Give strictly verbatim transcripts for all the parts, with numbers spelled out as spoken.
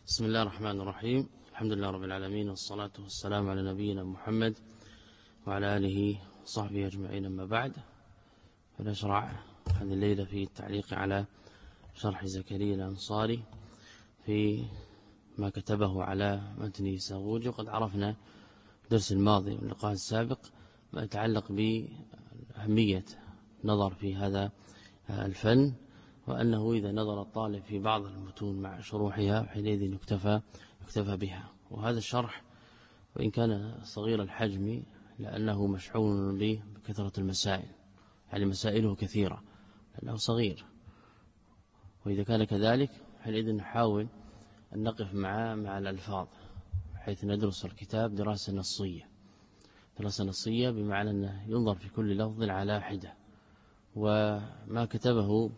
بسم الله الرحمن الرحيم. الحمد لله رب العالمين، والصلاة والسلام على نبينا محمد وعلى آله وصحبه أجمعين. أما بعد، فنشرع هذه الليلة في التعليق على شرح زكريا الأنصاري في ما كتبه على متن ساغوجي. وقد عرفنا الدرس الماضي واللقاء السابق ما يتعلق بأهمية النظر في هذا الفن، وأنه إذا نظر الطالب في بعض المتون مع شروحها حينئذ يكتفى يكتفى بها. وهذا الشرح وإن كان صغير الحجم لأنه مشحون بكثرة المسائل، يعني مسائله كثيرة لأنه صغير، وإذا كان كذلك حينئذ نحاول أن نقف مع مع الألفاظ حيث ندرس الكتاب دراسة نصية. دراسة نصية بمعنى أنه ينظر في كل لفظ على حدة. وما كتبه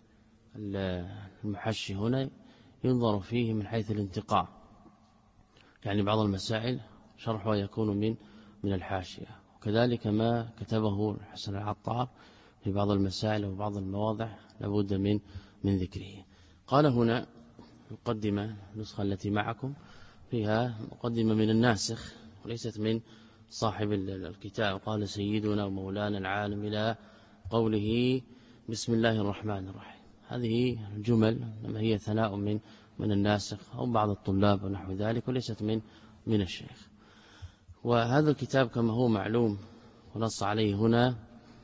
المحشي هنا ينظر فيه من حيث الانتقاء، يعني بعض المسائل شرحها يكون من من الحاشية، وكذلك ما كتبه حسن العطار في بعض المسائل وبعض المواضع لابد من من ذكره. قال هنا مقدمة النسخة التي معكم فيها مقدمة من الناسخ وليست من صاحب الكتاب. قال سيدنا ومولانا العالم إلى قوله بسم الله الرحمن الرحيم. هذه الجمل لما هي ثناء من من الناسخ أو بعض الطلاب ونحو ذلك، وليست من من الشيخ. وهذا الكتاب كما هو معلوم ونص عليه هنا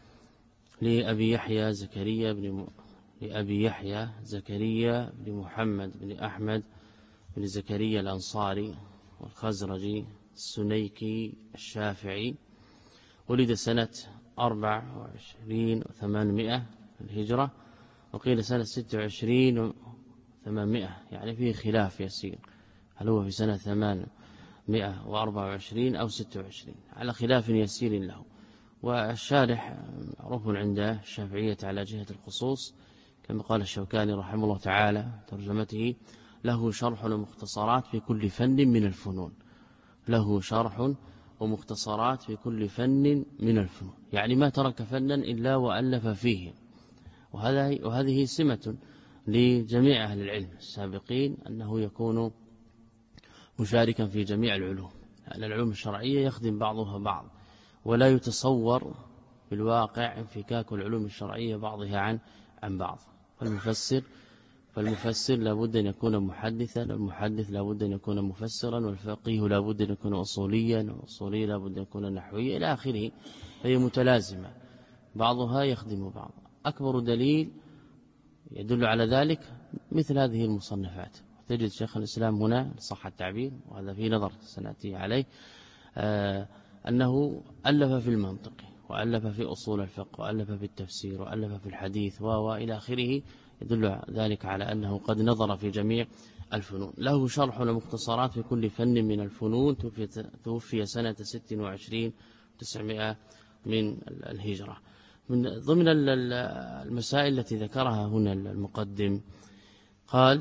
لأبي يحيى زكريا بن م... لأبي يحيى زكريا بن محمد بن أحمد بن زكريا الأنصاري والخزرجي السنيكي الشافعي، ولد سنة أربع وعشرين وثمانمائة الهجرة، وقيل سنة ستة وعشرين وثمانمائة، يعني فيه خلاف يسير هل هو في سنة ثمانمائة وأربعة وعشرين أو ستة وعشرين، على خلاف يسير له. والشارح معروف عند الشافعية على جهة الخصوص، كما قال الشوكاني رحمه الله تعالى ترجمته: له شرح ومختصرات في كل فن من الفنون. له شرح ومختصرات في كل فن من الفنون، يعني ما ترك فنا إلا وألف فيه. وهذا وهذه سمة لجميع أهل العلم السابقين أنه يكون مشاركا في جميع العلوم، لأن العلوم الشرعية يخدم بعضها بعض، ولا يتصور بالواقع انفكاك العلوم الشرعية بعضها عن عن بعض. فالمفسر فالمفسر لابد أن يكون محدثا، والمحدث لابد أن يكون مفسرا، والفقيه لابد أن يكون أصوليا، والأصولي لابد أن يكون نحويا إلى آخره. هي متلازمة بعضها يخدم بعض. أكبر دليل يدل على ذلك مثل هذه المصنفات. تجد شيخ الإسلام هنا صح التعبير، وهذا في نظر سنأتي عليه، آه أنه ألف في المنطق، وألف في أصول الفقه، وألف في التفسير، وألف في الحديث وإلى آخره. يدل ذلك على أنه قد نظر في جميع الفنون. له شرح ومختصرات في كل فن من الفنون. توفي سنة ست وعشرين وتسعمائة من الهجرة. من ضمن المسائل التي ذكرها هنا المقدم قال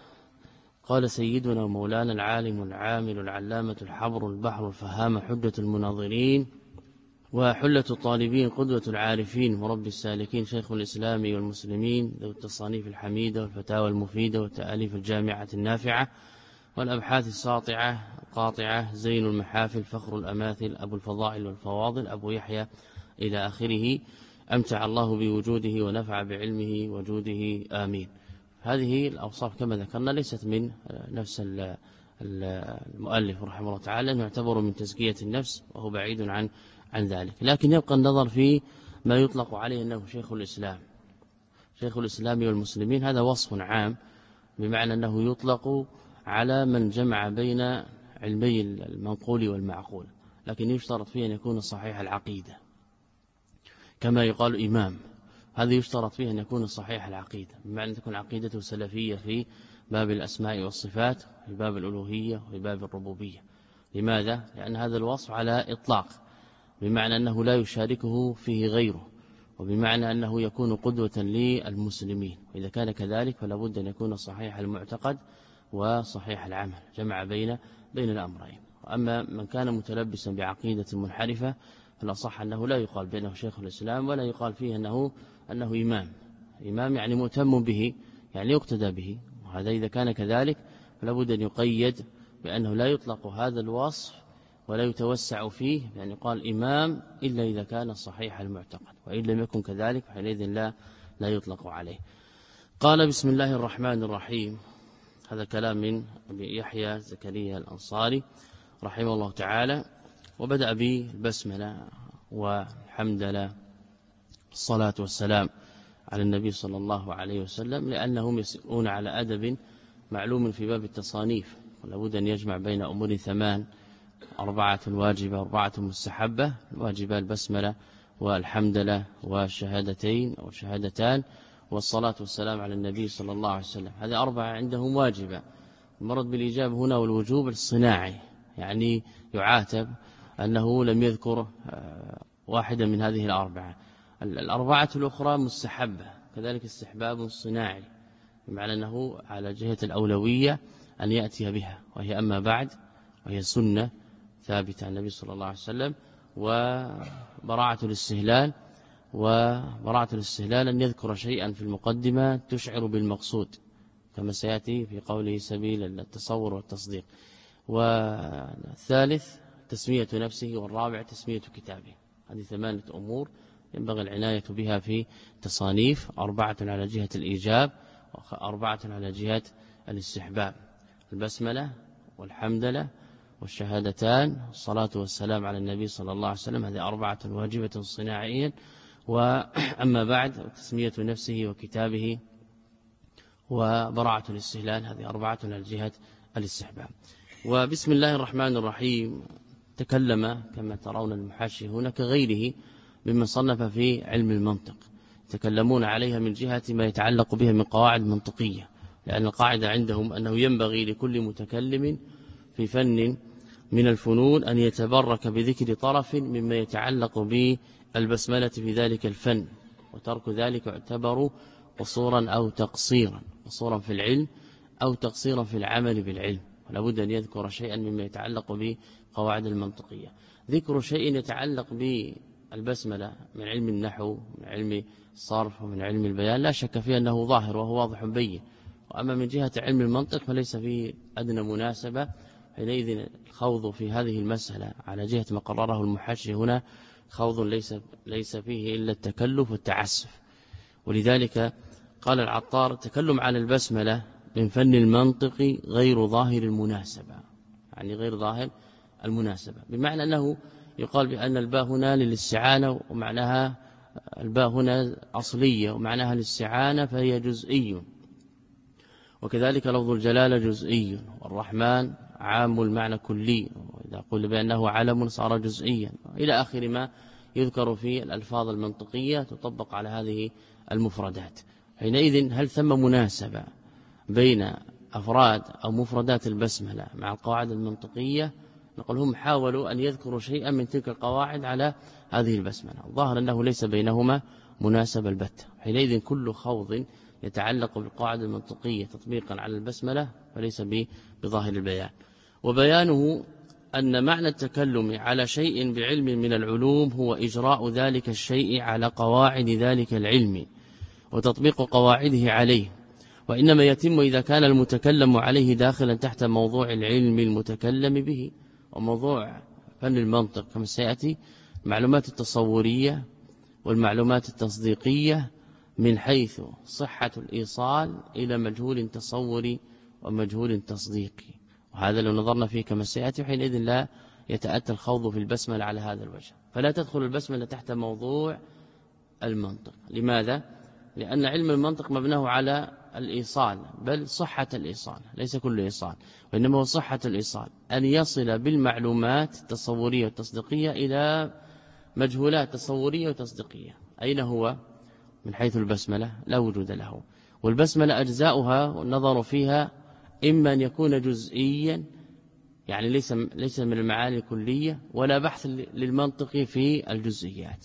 قال سيدنا مولانا العالم العامل العلامة الحبر البحر الفهام حجة المناظرين وحلة الطالبين قدوة العارفين ورب السالكين شيخ الإسلام والمسلمين ذو التصانيف الحميدة والفتاوى المفيدة والتأليف الجامعة النافعة والأبحاث الساطعة القاطعة زين المحافل فخر الأماثل أبو الفضائل والفواضل أبو يحيى إلى آخره. أمتع الله بوجوده ونفع بعلمه وجوده آمين. هذه الأوصاف كما ذكرنا ليست من نفس المؤلف رحمه الله تعالى، أنه يعتبر من تزكية النفس وهو بعيد عن عن ذلك، لكن يبقى النظر في ما يطلق عليه أنه شيخ الإسلام شيخ الإسلام والمسلمين. هذا وصف عام بمعنى أنه يطلق على من جمع بين علمي المنقول والمعقول، لكن يشترط فيه أن يكون صحيح العقيدة، كما يقال إمام. هذا يشترط فيه أن يكون صحيح العقيدة، بمعنى أن تكون عقيدته سلفية في باب الأسماء والصفات، في باب الألوهية، وفي باب الربوبية. لماذا؟ لأن هذا الوصف على إطلاق، بمعنى أنه لا يشاركه فيه غيره، وبمعنى أنه يكون قدوة للمسلمين. وإذا كان كذلك فلا بد أن يكون صحيح المعتقد وصحيح العمل، جمع بين بين الأمرين. أما من كان متلبسا بعقيدة منحرفة فالأصح أنه لا يقال بأنه شيخ الإسلام، ولا يقال فيه أنه أنه إمام. إمام يعني مهتم به، يعني يقتدى به. وهذا إذا كان كذلك فلا بد أن يقيد بأنه لا يطلق هذا الوصف ولا يتوسع فيه بأن يقال إمام إلا إذا كان صحيح المعتقد، وإن لم يكن كذلك فحينئذ لا لا يطلق عليه. قال بسم الله الرحمن الرحيم. هذا كلام من أبي يحيى زكريا الأنصاري رحمه الله تعالى، وبدأ بالبسملة والحمد لله الصلاة والسلام على النبي صلى الله عليه وسلم، لأنهم يسيرون على أدب معلوم في باب التصانيف، ولا بد أن يجمع بين أمور ثمان: أربعة واجبة أربعة مستحبة. الواجبة البسملة والحمد لله والشهادتين أو الشهادتان والصلاة والسلام على النبي صلى الله عليه وسلم، هذه أربعة عندهم واجبة. المرض بالإجابة هنا والوجوب الصناعي، يعني يعاتب أنه لم يذكر واحدا من هذه الأربعة. الأربعة الأخرى مستحبة، كذلك استحباب صناعي، بمعنى أنه على جهة الأولوية أن يأتي بها، وهي أما بعد وهي سنة ثابتة عن النبي صلى الله عليه وسلم. وبراعة الاستهلال، وبراعة الاستهلال أن يذكر شيئا في المقدمة تشعر بالمقصود، كما سيأتي في قوله سبيل التصور والتصديق. والثالث تسمية نفسه، والرابع تسمية كتابه. هذه ثمانية أمور ينبغي العناية بها في تصانيف: أربعة على جهة الإيجاب، وأربعة على جهة الاستحباب: البسملة والحمدلة والشهادتان والصلاة والسلام على النبي صلى الله عليه وسلم، هذه أربعة واجبة صناعيا. وأما بعد تسمية نفسه وكتابه وبراعة الاستهلال، هذه أربعة على جهة الاستحباب. وبسم الله الرحمن الرحيم تكلم كما ترون المحاشي هنا كغيره ممن صنف في علم المنطق، يتكلمون عليها من جهة ما يتعلق بها من قواعد منطقية، لأن القاعدة عندهم أنه ينبغي لكل متكلم في فن من الفنون أن يتبرك بذكر طرف مما يتعلق بالبسملة في ذلك الفن، وترك ذلك يعتبر قصورا أو تقصيرا، قصورا في العلم أو تقصيرا في العمل بالعلم. ولا بد أن يذكر شيئا مما يتعلق بقواعد المنطقية. ذكر شيء يتعلق بالبسملة من علم النحو، من علم الصرف، ومن علم البيان لا شك فيه أنه ظاهر وهو واضح بين. وأما من جهة علم المنطق فليس فيه أدنى مناسبة، حينئذ الخوض في هذه المسألة على جهة ما قرره المحشي هنا خوض ليس ليس فيه إلا التكلف والتعسف. ولذلك قال العطار: التكلم على البسملة من فن المنطق غير ظاهر المناسبة، يعني غير ظاهر المناسبة، بمعنى أنه يقال بأن الباء هنا للاستعانة، ومعناها الباء هنا أصلية ومعناها الاستعانة فهي جزئي، وكذلك لفظ الجلالة جزئي، والرحمن عام المعنى كلي، وإذا قل بأنه علم صار جزئيا، إلى آخر ما يذكر في الألفاظ المنطقية تطبق على هذه المفردات. حينئذ هل ثم مناسبة بين أفراد أو مفردات البسملة مع القواعد المنطقية؟ نقول هم حاولوا أن يذكروا شيئا من تلك القواعد على هذه البسملة، ظاهر أنه ليس بينهما مناسبة البتة. حينئذ كل خوض يتعلق بالقواعد المنطقية تطبيقا على البسملة فليس بظاهر البيان. وبيانه أن معنى التكلم على شيء بعلم من العلوم هو إجراء ذلك الشيء على قواعد ذلك العلم وتطبيق قواعده عليه، وإنما يتم إذا كان المتكلم عليه داخلا تحت موضوع العلم المتكلم به. وموضوع فن المنطق كما سيأتي المعلومات التصورية والمعلومات التصديقية من حيث صحة الإيصال إلى مجهول تصوري ومجهول تصديقي، وهذا لو نظرنا فيه كما سيأتي حينئذ لا يتأتى الخوض في البسملة على هذا الوجه، فلا تدخل البسملة تحت موضوع المنطق. لماذا؟ لأن علم المنطق مبناه على الإيصال، بل صحة الإيصال، ليس كل إيصال، وإنما هو صحة الإيصال، أن يصل بالمعلومات التصورية والتصديقية إلى مجهولات تصورية وتصديقية. أين هو من حيث البسملة؟ لا وجود له. والبسملة أجزاؤها والنظر فيها إما أن يكون جزئيا، يعني ليس ليس من المعاني الكلية، ولا بحث للمنطق في الجزئيات.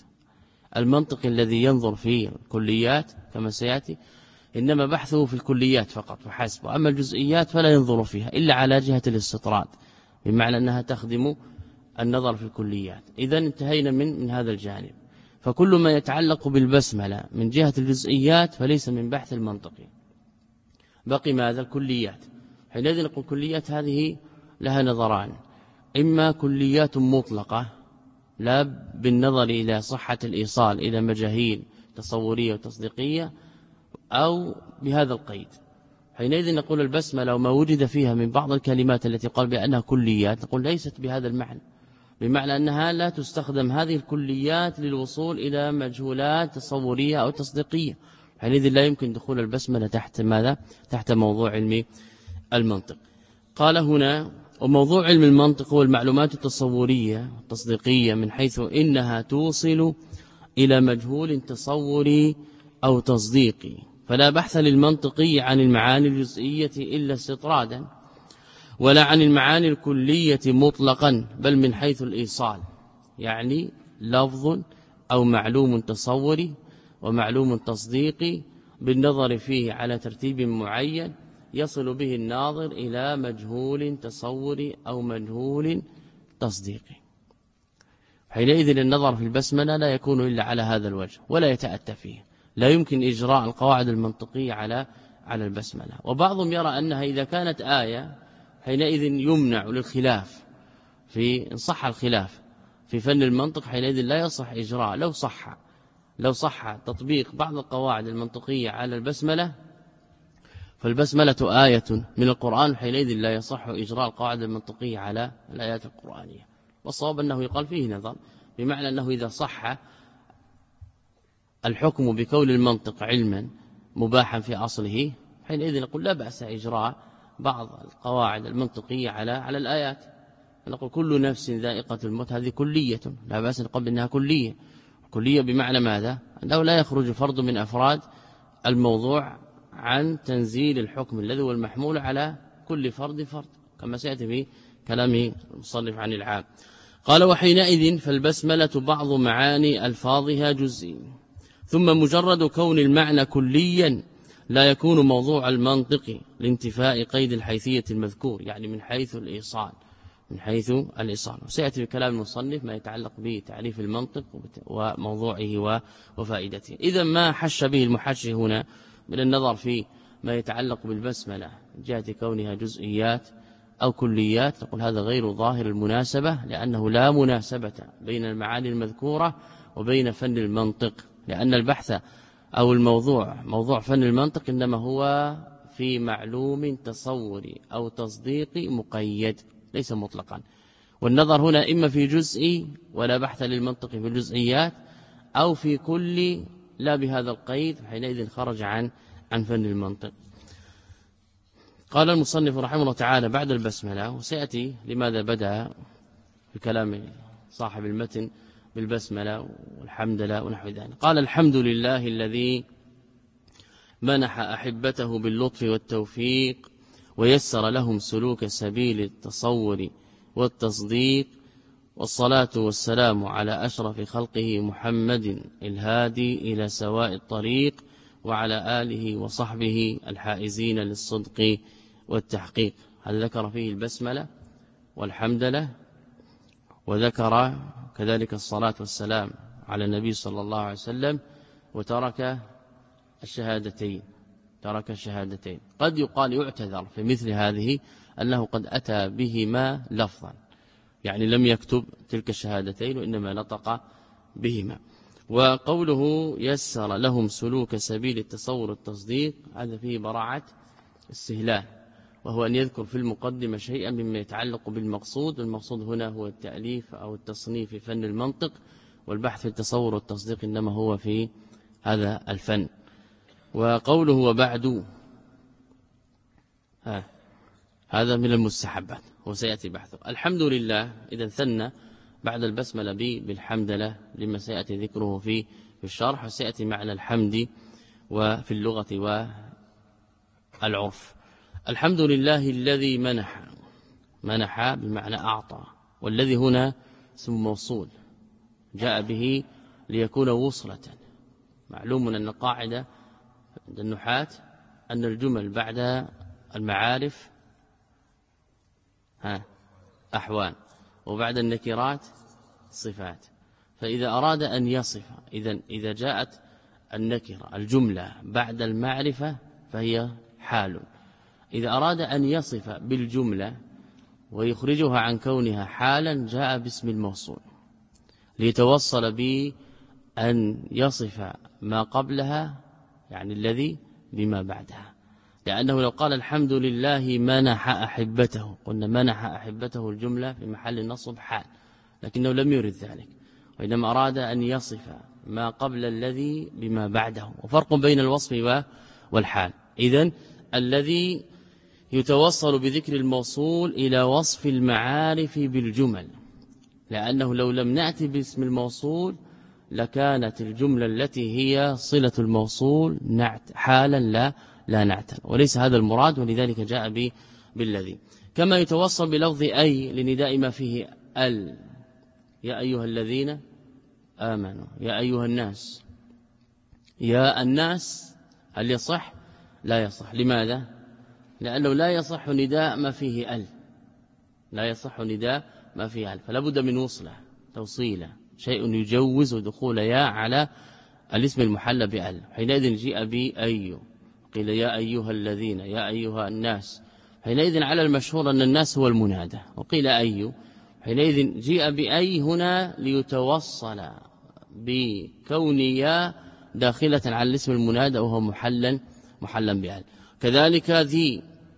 المنطق الذي ينظر في الكليات كما سيأتي إنما بحثه في الكليات فقط وحسب، أما الجزئيات فلا ينظر فيها إلا على جهة الاستطراد، بمعنى أنها تخدم النظر في الكليات. إذن انتهينا من من هذا الجانب. فكل ما يتعلق بالبسملة من جهة الجزئيات فليس من بحث المنطقي، بقي ماذا؟ الكليات. حينئذ نقول كليات هذه لها نظران، إما كليات مطلقة لا بالنظر إلى صحة الإيصال إلى مجاهيل تصورية وتصديقية، أو بهذا القيد. حينئذ نقول البسملة وما وجد فيها من بعض الكلمات التي قال بأنها كليات نقول ليست بهذا المعنى، بمعنى أنها لا تستخدم هذه الكليات للوصول إلى مجهولات تصورية أو تصديقية. حينئذ لا يمكن دخول البسملة تحت ماذا؟ تحت موضوع علم المنطق. قال هنا وموضوع علم المنطق هو المعلومات التصورية التصديقية من حيث إنها توصل إلى مجهول تصوري أو تصديقي، فلا بحث للمنطقي عن المعاني الجزئية إلا استطرادا، ولا عن المعاني الكلية مطلقا، بل من حيث الإيصال، يعني لفظ أو معلوم تصوري ومعلوم تصديقي بالنظر فيه على ترتيب معين يصل به الناظر إلى مجهول تصوري أو مجهول تصديقي. حينئذ النظر في البسملة لا يكون إلا على هذا الوجه ولا يتأتى فيه، لا يمكن إجراء القواعد المنطقية على على البسملة. وبعضهم يرى أنها إذا كانت آية حينئذ يمنع للخلاف، في إن صح الخلاف في فن المنطق حينئذ لا يصح إجراء. لو صح لو صح تطبيق بعض القواعد المنطقية على البسملة فالبسملة آية من القرآن، حينئذ لا يصح إجراء القواعد المنطقية على الآيات القرآنية. والصواب أنه يقال فيه نظر، بمعنى أنه إذا صح الحكم بكون المنطق علما مباحا في أصله حينئذ نقول لا بأس إجراء بعض القواعد المنطقية على على الآيات. نقول كل نفس ذائقة الموت، هذه كلية لا بأس نقول إنها كلية. كلية بمعنى ماذا؟ أنه لا يخرج فرد من أفراد الموضوع عن تنزيل الحكم الذي هو المحمول على كل فرد فرد، كما سيأتي في كلام المصنف عن العام. قال وحينئذ فالبسملة بعض معاني ألفاظها جزئي، ثم مجرد كون المعنى كليا لا يكون موضوع المنطق لانتفاء قيد الحيثية المذكور، يعني من حيث الإيصال من حيث الإيصال. وسيأتي بكلام المصنف ما يتعلق بتعريف المنطق وموضوعه وفائدته. إذا ما حش به المحشي هنا من النظر في ما يتعلق بالبسملة من جهة كونها جزئيات أو كليات، نقول هذا غير ظاهر المناسبة، لأنه لا مناسبة بين المعاني المذكورة وبين فن المنطق، لأن البحث أو الموضوع موضوع فن المنطق إنما هو في معلوم تصوري أو تصديقي مقيد ليس مطلقا. والنظر هنا إما في جزئي ولا بحث للمنطق في الجزئيات، أو في كل لا بهذا القيد، حينئذ خرج عن عن فن المنطق. قال المصنف رحمه الله تعالى بعد البسملة، وسيأتي لماذا بدأ بكلام صاحب المتن بالبسملة والحمد لله ونحو ذلك. قال الحمد لله الذي منح أحبته باللطف والتوفيق ويسر لهم سلوك سبيل التصور والتصديق، والصلاة والسلام على أشرف خلقه محمد الهادي إلى سواء الطريق، وعلى آله وصحبه الحائزين للصدق والتحقيق. هل ذكر فيه البسملة والحمد لله، وذكر كذلك الصلاة والسلام على النبي صلى الله عليه وسلم، وترك الشهادتين ترك الشهادتين. قد يقال يعتذر في مثل هذه أنه قد أتى بهما لفظا، يعني لم يكتب تلك الشهادتين وإنما نطق بهما. وقوله يسر لهم سلوك سبيل التصور والتصديق هذا فيه براعة استهلال، وهو أن يذكر في المقدمة شيئا مما يتعلق بالمقصود. المقصود هنا هو التأليف أو التصنيف في فن المنطق، والبحث في التصور والتصديق إنما هو في هذا الفن. وقوله وبعد ها هذا من المستحبات وسيأتي بحثه. الحمد لله إذا ثنى بعد البسملة بالحمد لله لما سيأتي ذكره في في الشرح، وسيأتي معنى الحمد وفي اللغة والعرف. الحمد لله الذي منح منح بمعنى أعطى، والذي هنا اسم موصول جاء به ليكون وصلة. معلوم أن القاعدة عند النحاة أن الجمل بعد المعارف ها أحوال، وبعد النكرات صفات. فإذا أراد أن يصف إذا إذا جاءت النكرة الجملة بعد المعرفة فهي حال، إذا أراد أن يصف بالجملة ويخرجها عن كونها حالا جاء باسم الموصول ليتوصل بأن يصف ما قبلها يعني الذي بما بعدها. لأنه لو قال الحمد لله منح أحبته قلنا منح أحبته الجملة في محل نصب حال، لكنه لم يرد ذلك، وإنما أراد أن يصف ما قبل الذي بما بعده، وفرق بين الوصف والحال. إذن الذي يتوصل بذكر الموصول إلى وصف المعارف بالجمل، لأنه لو لم نأتي باسم الموصول لكانت الجملة التي هي صلة الموصول نعت حالا لا لا نعتا، وليس هذا المراد، ولذلك جاء به بالذي. كما يتوصل بلفظ أي لنداء ما فيه ال، يا أيها الذين آمنوا، يا أيها الناس، يا الناس، هل يصح؟ لا يصح. لماذا؟ لأنه لا يصح نداء ما فيه ال، لا يصح نداء ما فيه ال، فلا بد من وصله توصيله، شيء يجوز دخول يا على الاسم المحل بأل. حينئذ جيء بأي، قيل يا أيها الذين، يا أيها الناس، حينئذ على المشهور أن الناس هو المنادى، وقيل أي، حينئذ جيء بأي هنا ليتوصل بكون يا داخلة على الاسم المنادى وهو محلا محلا بأل. كذلك ذي،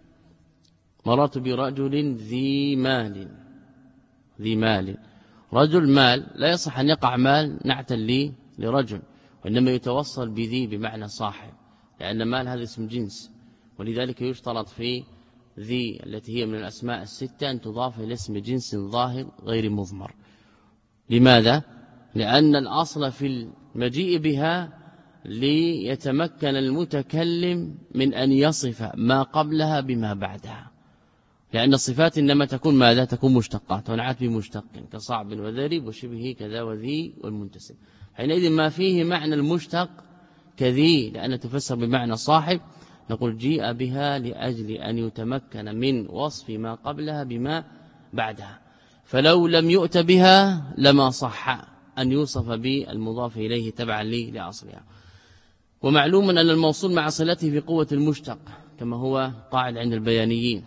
مررت برجل ذي مال، ذي مال، رجل مال، لا يصح أن يقع مال نعتا لي لرجل، وإنما يتوصل بذي بمعنى صاحب، لأن مال هذا اسم جنس، ولذلك يشترط في ذي التي هي من الأسماء الستة أن تضاف إلى اسم جنس ظاهر غير مضمر. لماذا؟ لأن الأصل في المجيء بها ليتمكن المتكلم من أن يصف ما قبلها بما بعدها، لأن الصفات إنما تكون ماذا؟ تكون مشتقات ونعت بمشتق كصعب وذرب وشبه كذا وذي والمنتسب. حينئذ ما فيه معنى المشتق كذي لأن تفسر بمعنى صاحب، نقول جيء بها لأجل أن يتمكن من وصف ما قبلها بما بعدها، فلو لم يؤت بها لما صح أن يوصف بالمضاف إليه تبعا لي لأصلها. ومعلوم أن الموصول مع صلته في قوة المشتق كما هو قاعد عند البيانيين،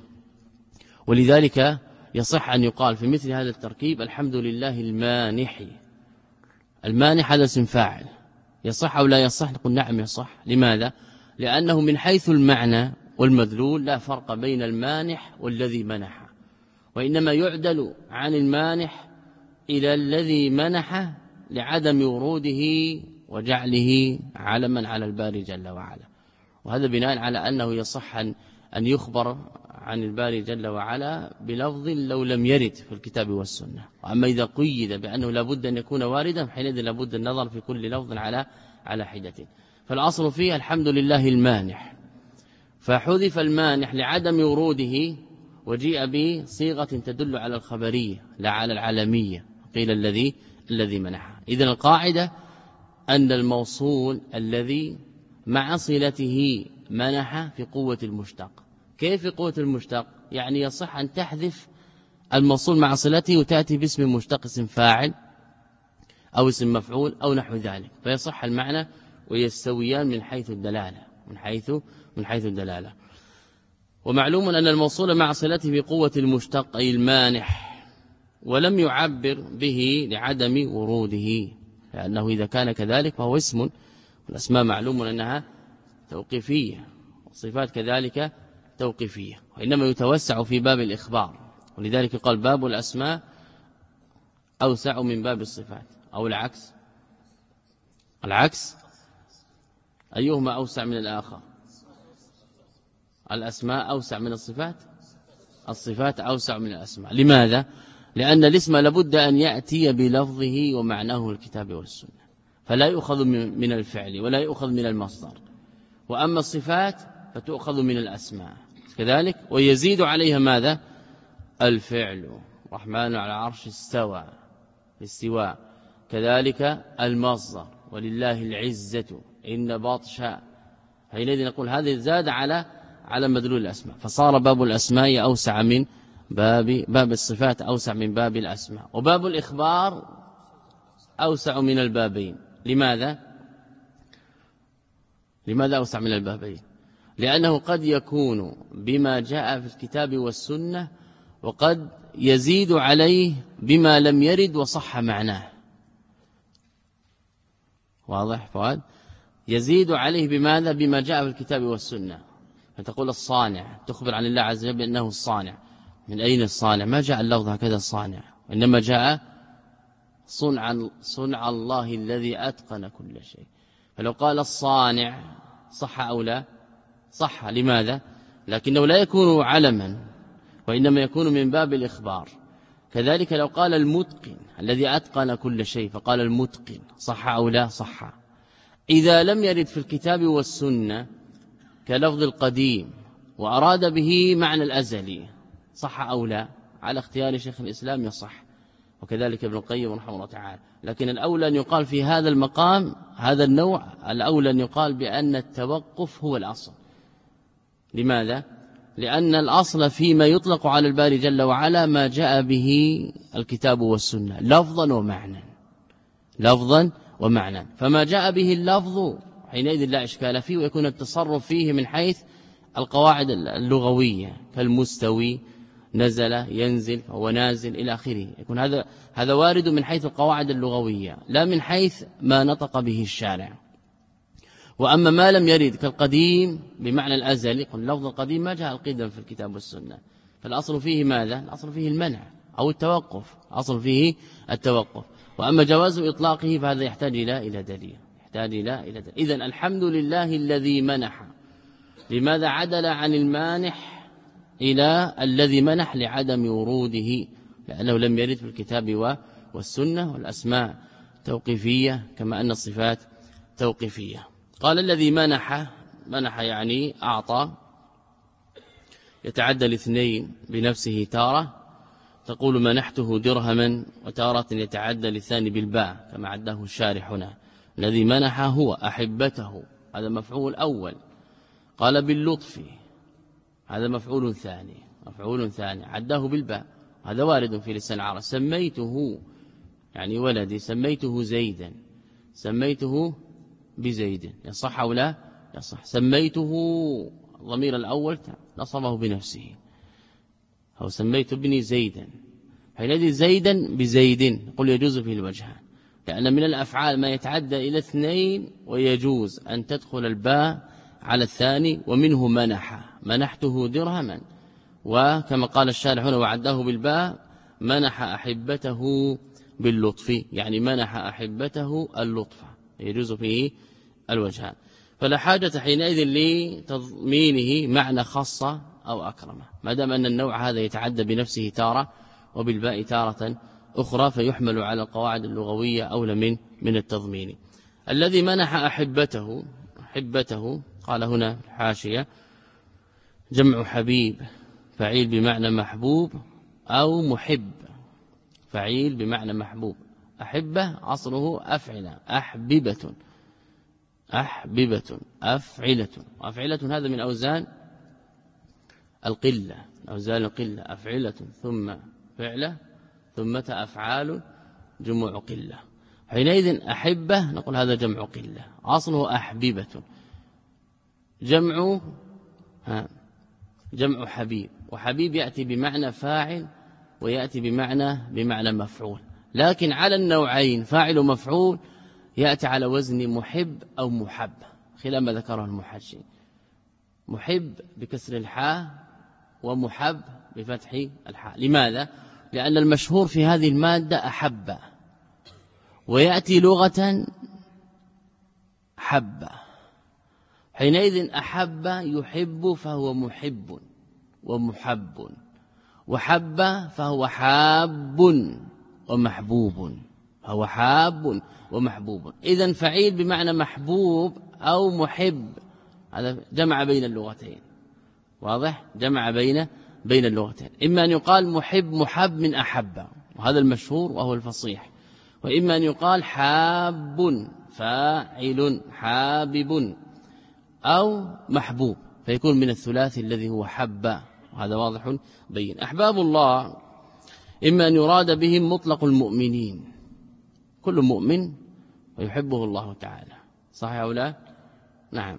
ولذلك يصح أن يقال في مثل هذا التركيب الحمد لله المانح. المانح هذا اسم فاعل، يصح أو لا يصح؟ نقول نعم يصح. لماذا؟ لأنه من حيث المعنى والمدلول لا فرق بين المانح والذي منح، وإنما يعدل عن المانح إلى الذي منح لعدم وروده وجعله علما على الباري جل وعلا، وهذا بناء على أنه يصح أن يخبر عن الباري جل وعلا بلفظ لو لم يرد في الكتاب والسنة. وأما إذا قيد بأنه لابد أن يكون واردا حينئذ لابد النظر في كل لفظ على على حدة. فالأصل فيه الحمد لله المانح، فحذف المانح لعدم وروده وجيء بصيغة تدل على الخبرية لا على العالمية، قيل الذي الذي منح. إذن القاعدة أن الموصول الذي مع صلته منح في قوة المشتق. كيف في قوة المشتق؟ يعني يصح أن تحذف الموصول مع صلته وتأتي باسم مشتق، اسم فاعل أو اسم مفعول أو نحو ذلك، فيصح المعنى ويستويان من حيث الدلالة من حيث من حيث الدلالة. ومعلوم أن الموصول مع صلته بقوة المشتق أي المانح، ولم يعبر به لعدم وروده، لأنه إذا كان كذلك فهو اسم، والأسماء معلوم أنها توقيفية، والصفات كذلك توقيفية، وإنما يتوسع في باب الإخبار، ولذلك قال باب الأسماء أوسع من باب الصفات، أو العكس العكس أيهما أوسع من الآخر؟ الأسماء أوسع من الصفات، الصفات أوسع من الأسماء. لماذا؟ لأن الاسم لابد أن يأتي بلفظه ومعناه الكتاب والسنة، فلا يؤخذ من الفعل ولا يؤخذ من المصدر، وأما الصفات فتؤخذ من الأسماء كذلك، ويزيد عليها ماذا؟ الفعل، الرحمن على العرش استوى، الاستواء، كذلك المصدر، ولله العزة إن بطش. حينئذ نقول هذا زاد على على مدلول الأسماء، فصار باب الأسماء أوسع من باب باب الصفات، أوسع من باب الأسماء، وباب الإخبار أوسع من البابين. لماذا؟ لماذا أوسع من البابين؟ لأنه قد يكون بما جاء في الكتاب والسنة وقد يزيد عليه بما لم يرد وصح معناه. واضح فؤاد؟ يزيد عليه بماذا؟ بما جاء في الكتاب والسنة. فتقول الصانع، تخبر عن الله عز وجل أنه الصانع. من أين الصانع؟ ما جاء اللفظ هكذا الصانع، إنما جاء صنع, صنع الله الذي أتقن كل شيء. فلو قال الصانع صح أو لا؟ صح. لماذا؟ لكنه لا يكون علما، وإنما يكون من باب الإخبار. كذلك لو قال المتقن الذي أتقن كل شيء، فقال المتقن صح أو لا؟ صح. إذا لم يرد في الكتاب والسنة كلفظ القديم وأراد به معنى الأزلي، صح أو لا؟ على اختيار شيخ الإسلام يصح، وكذلك ابن القيم رحمه الله تعالى. لكن الأولى أن يقال في هذا المقام، هذا النوع، الأولى أن يقال بأن التوقف هو الأصل. لماذا؟ لأن الأصل فيما يطلق على الباري جل وعلا ما جاء به الكتاب والسنة لفظا ومعنى، لفظا ومعنى. فما جاء به اللفظ حينئذ لا إشكال فيه، ويكون التصرف فيه من حيث القواعد اللغوية كالمستوي، نزل، ينزل، هو نازل إلى آخره. يكون هذا هذا وارد من حيث القواعد اللغوية لا من حيث ما نطق به الشارع. وأما ما لم يرد كالقديم بمعنى الأزلي، قل لفظ القديم ما جاء القدم في الكتاب والسنة، فالأصل فيه ماذا؟ الأصل فيه المنع أو التوقف، الأصل فيه التوقف. وأما جواز إطلاقه فهذا يحتاج إلى إلى دليل، يحتاج إلى إلى دليل. إذن الحمد لله الذي منح. لماذا عدل عن المانح إلى الذي منح؟ لعدم وروده، لأنه لم يرد في الكتاب والسنة، والأسماء توقيفية كما أن الصفات توقيفية. قال الذي منح، منح يعني أعطى، يتعدى الاثنين بنفسه تارة، تقول منحته درهما، وتارة يتعدى للثاني بالباء كما عده الشارح هنا. الذي منح هو أحبته، هذا مفعول أول. قال باللطف، هذا مفعول ثاني، مفعول ثاني عده بالباء، هذا وارد في لسان العرب. سميته يعني ولدي، سميته زيدا، سميته بزيد، يصح أو لا؟ يصح. سميته ضمير الأول نصبه بنفسه، أو سميت ابني زيدا، حينئذ زيدا بزيد قل يجوز فيه الوجهان، لأن من الأفعال ما يتعدى إلى اثنين ويجوز أن تدخل الباء على الثاني. ومنه منح، منحته درهما، وكما قال الشارح هنا وعده بالباء منح أحبته باللطف، يعني منح أحبته اللطف، يجوز فيه الوجهان. فلا حاجة حينئذ لتضمينه معنى خاصة أو أكرمه، ما دام أن النوع هذا يتعدى بنفسه تارة وبالباء تارة أخرى، فيحمل على القواعد اللغوية أولى من من التضمين. الذي منح أحبته، أحبته قال هنا الحاشية جمع حبيب، فعيل بمعنى محبوب أو محب، فعيل بمعنى محبوب. أحبة أصله أفعلة، أحببة، أحببة، أفعلة، أفعلة هذا من أوزان القلة، أوزان القلة، أفعلة ثم فعلة ثم أفعال جمع قلة. حينئذ أحبة نقول هذا جمع قلة، أصله أحببة. جمع ها جمع حبيب، وحبيب يأتي بمعنى فاعل ويأتي بمعنى بمعنى مفعول، لكن على النوعين فاعل ومفعول يأتي على وزن محب أو محب، خلاف ما ذكره المحشي. محب بكسر الحاء ومحب بفتح الحاء. لماذا؟ لأن المشهور في هذه المادة أحب، ويأتي لغة حب، حينئذ أحب يحب فهو محب ومحب، وحب فهو حاب ومحبوب، هو حاب ومحبوب. إذن فعيل بمعنى محبوب أو محب، هذا جمع بين اللغتين، واضح؟ جمع بين بين اللغتين. إما أن يقال محب محب من أحب، وهذا المشهور وهو الفصيح، وإما أن يقال حاب فاعل حابب أو محبوب، فيكون من الثلاثي الذي هو حب، وهذا واضح بين. أحباب الله إما أن يراد بهم مطلق المؤمنين، كل مؤمن ويحبه الله تعالى، صحيح أو لا؟ نعم.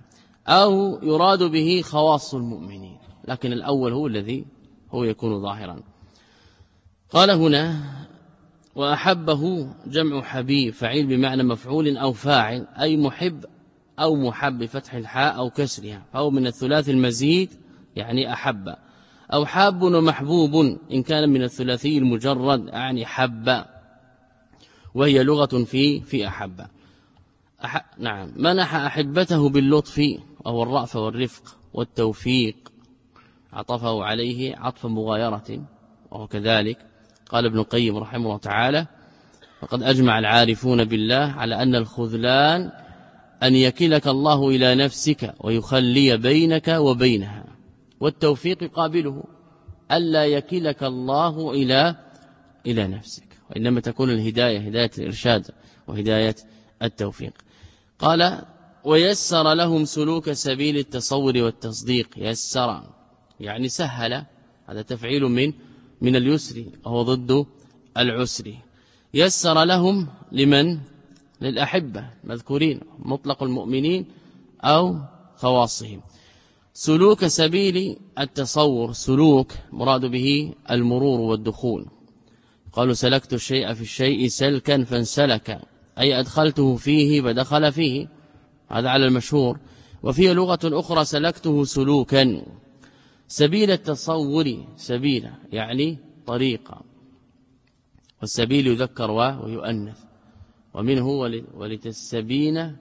أو يراد به خواص المؤمنين، لكن الأول هو الذي هو يكون ظاهرا. قال هنا وأحبه جمع حبيب، فعيل بمعنى مفعول أو فاعل، أي محب أو محب بفتح الحاء أو كسرها، فهو من الثلاث المزيد يعني أحب، أو حاب ومحبوب إن كان من الثلاثي المجرد يعني حب، وهي لغة في في أحب. أح... نعم منح أحبته باللطف أو الرأفة والرفق والتوفيق، عطفه عليه عطف مغايرة، وهو كذلك. قال ابن القيم رحمه الله تعالى فقد أجمع العارفون بالله على أن الخذلان أن يكلك الله إلى نفسك ويخلي بينك وبينها، والتوفيق يقابله ألا يكلك الله إلى إلى نفسك، وإنما تكون الهداية هداية الإرشاد وهداية التوفيق. قال ويسر لهم سلوك سبيل التصور والتصديق، يسر يعني سهل، هذا تفعيل من من اليسر وهو ضد العسر. يسر لهم لمن؟ للأحبة مذكورين، مطلق المؤمنين أو خواصهم. سلوك سبيل التصور، سلوك مراد به المرور والدخول، قالوا سلكت الشيء في الشيء سلكا فانسلك، أي أدخلته فيه فدخل فيه، هذا على المشهور. وفي لغة أخرى سلكته سلوكا. سبيل التصور سبيل يعني طريقة، والسبيل يذكر ويؤنث، ومنه ولتستبين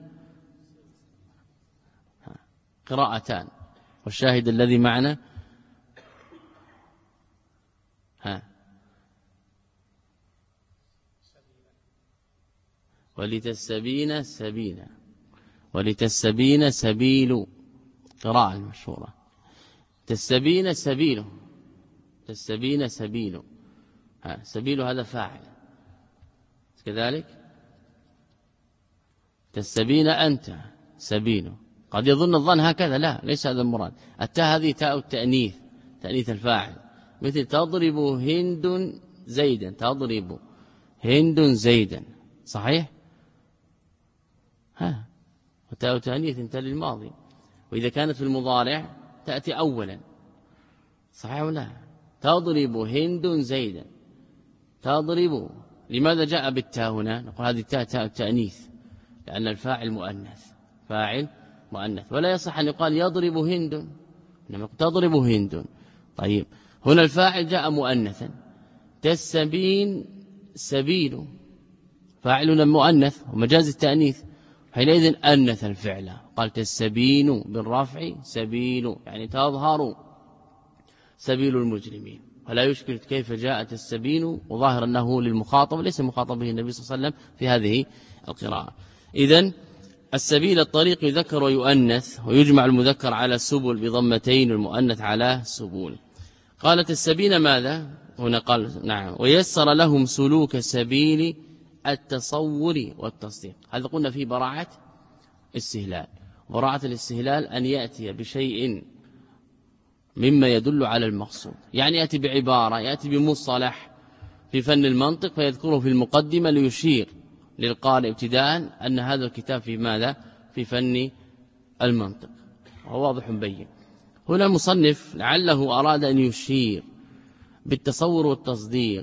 قراءتان، والشاهد الذي معنا ها ولتستبين سبيلا، ولتستبين سبيل قراءة المشهورة، تستبين سبيله، تستبين سبيله، ها سبيل هذا فاعل كذلك، تستبين أنت سبيله. قد يظن الظن هكذا، لا ليس هذا المراد. التاء هذه تاء التأنيث، تأنيث الفاعل، مثل تضرب هند زيدا، تضرب هند زيدا، صحيح؟ ها وتاء تأنيث انت للماضي، وإذا كانت في المضارع تأتي أولا، صحيح ولا؟ تضرب هند زيدا، تضرب. لماذا جاء بالتاء هنا؟ نقول هذه التاء تاء التأنيث، لأن الفاعل مؤنث، فاعل مؤنث، ولا يصح أن يقال يضرب هند، إنما تضرب هند. طيب هنا الفاعل جاء مؤنثا، تسبين سبيل، فاعلنا مؤنث ومجاز التأنيث، حينئذ أنث الفعل، قال تسبين بالرفع سبيل يعني تظهر سبيل المجرمين، ولا يشكل كيف جاءت السبين، وظاهر أنه للمخاطب ليس مخاطب به النبي صلى الله عليه وسلم في هذه القراءة. إذن السبيل الطريق يذكر ويؤنث، ويجمع المذكر على سبل بضمتين والمؤنث على سبول. قالت السبيل ماذا؟ هنا قال نعم ويسر لهم سلوك سبيل التصور والتصديق. هذا قلنا فيه براعة استهلال، براعة الاستهلال أن يأتي بشيء مما يدل على المقصود، يعني يأتي بعبارة، يأتي بمصطلح في فن المنطق فيذكره في المقدمة ليشير للقارئ ابتداء أن هذا الكتاب في ماذا؟ في فن المنطق، وهو واضح بين. هنا المصنف لعله أراد أن يشير بالتصور والتصديق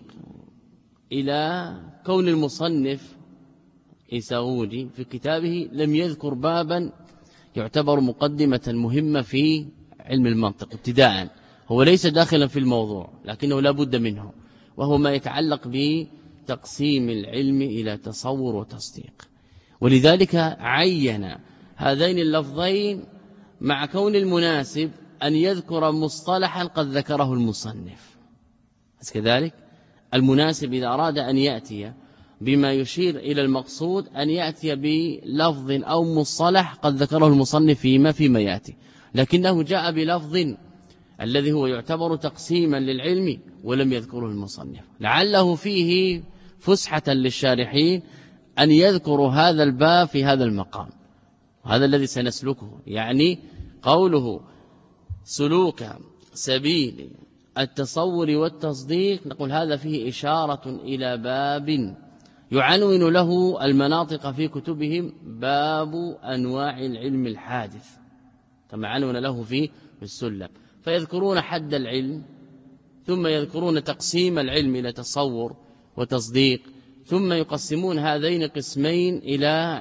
إلى كون المصنف إساغودي في كتابه لم يذكر بابا يعتبر مقدمة مهمة في علم المنطق ابتداء، هو ليس داخلا في الموضوع لكنه لا بد منه، وهو ما يتعلق بتقسيم العلم إلى تصور وتصديق. ولذلك عين هذين اللفظين مع كون المناسب أن يذكر مصطلحا قد ذكره المصنف، بس كذلك المناسب إذا أراد أن يأتي بما يشير إلى المقصود أن يأتي بلفظ أو مصطلح قد ذكره المصنف فيما فيما يأتي، لكنه جاء بلفظ الذي هو يعتبر تقسيما للعلم ولم يذكره المصنف، لعله فيه فسحة للشارحين أن يذكروا هذا الباب في هذا المقام، هذا الذي سنسلكه، يعني قوله سلوك سبيل التصور والتصديق، نقول هذا فيه إشارة إلى باب يعنون له المناطق في كتبهم باب أنواع العلم الحادث، كما عنون له في السلم. فيذكرون حد العلم، ثم يذكرون تقسيم العلم إلى تصور وتصديق، ثم يقسمون هذين قسمين إلى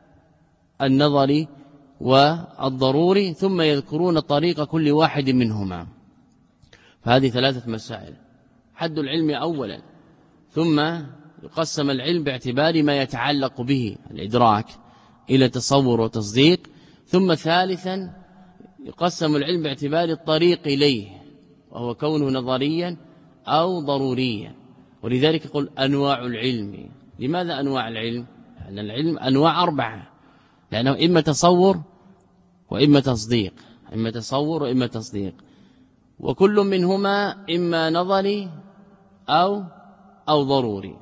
النظري والضروري، ثم يذكرون طريق كل واحد منهما. فهذه ثلاثة مسائل: حد العلم أولا، ثم يقسم العلم باعتبار ما يتعلق به الإدراك إلى تصور وتصديق، ثم ثالثا يقسم العلم باعتبار الطريق إليه، وهو كونه نظريا أو ضروريا. ولذلك يقول أنواع العلم. لماذا أنواع العلم؟ لأن العلم أنواع أربعة، لأنه إما تصور وإما تصديق، إما تصور وإما تصديق، وكل منهما إما نظري أو أو ضروري.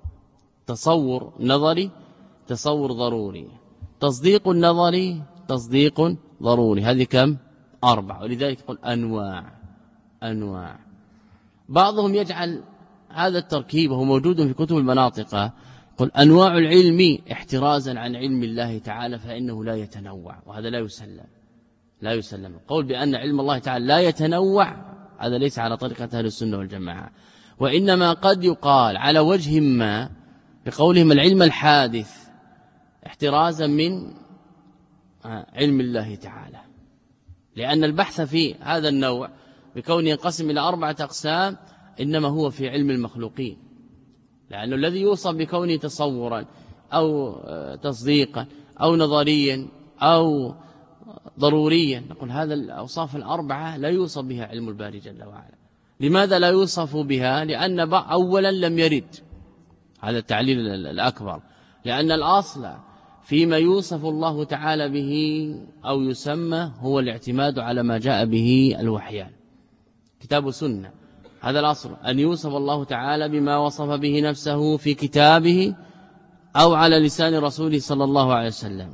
تصور نظري، تصور ضروري، تصديق نظري، تصديق ضروري. هذه كم؟ أربع. ولذلك يقول أنواع أنواع. بعضهم يجعل هذا التركيب، وهو موجود في كتب المناطق، يقول أنواع العلم احترازا عن علم الله تعالى فإنه لا يتنوع، وهذا لا يسلم لا يسلم. القول بأن علم الله تعالى لا يتنوع هذا ليس على طريقة أهل السنة والجماعة، وإنما قد يقال على وجه ما بقولهم العلم الحادث احترازا من علم الله تعالى، لأن البحث في هذا النوع بكونه ينقسم إلى أربعة أقسام إنما هو في علم المخلوقين، لأن الذي يوصف بكونه تصورا أو تصديقا أو نظريا أو ضروريا، نقول هذا الأوصاف الأربعة لا يوصف بها علم الباري جل وعلا. لماذا لا يوصف بها؟ لأن أولا لم يرد، هذا التعليل الأكبر، لأن الأصل فيما يوصف الله تعالى به أو يسمى هو الاعتماد على ما جاء به الوحيان، كتاب السنة. هذا الأصل، أن يوصف الله تعالى بما وصف به نفسه في كتابه أو على لسان رسوله صلى الله عليه وسلم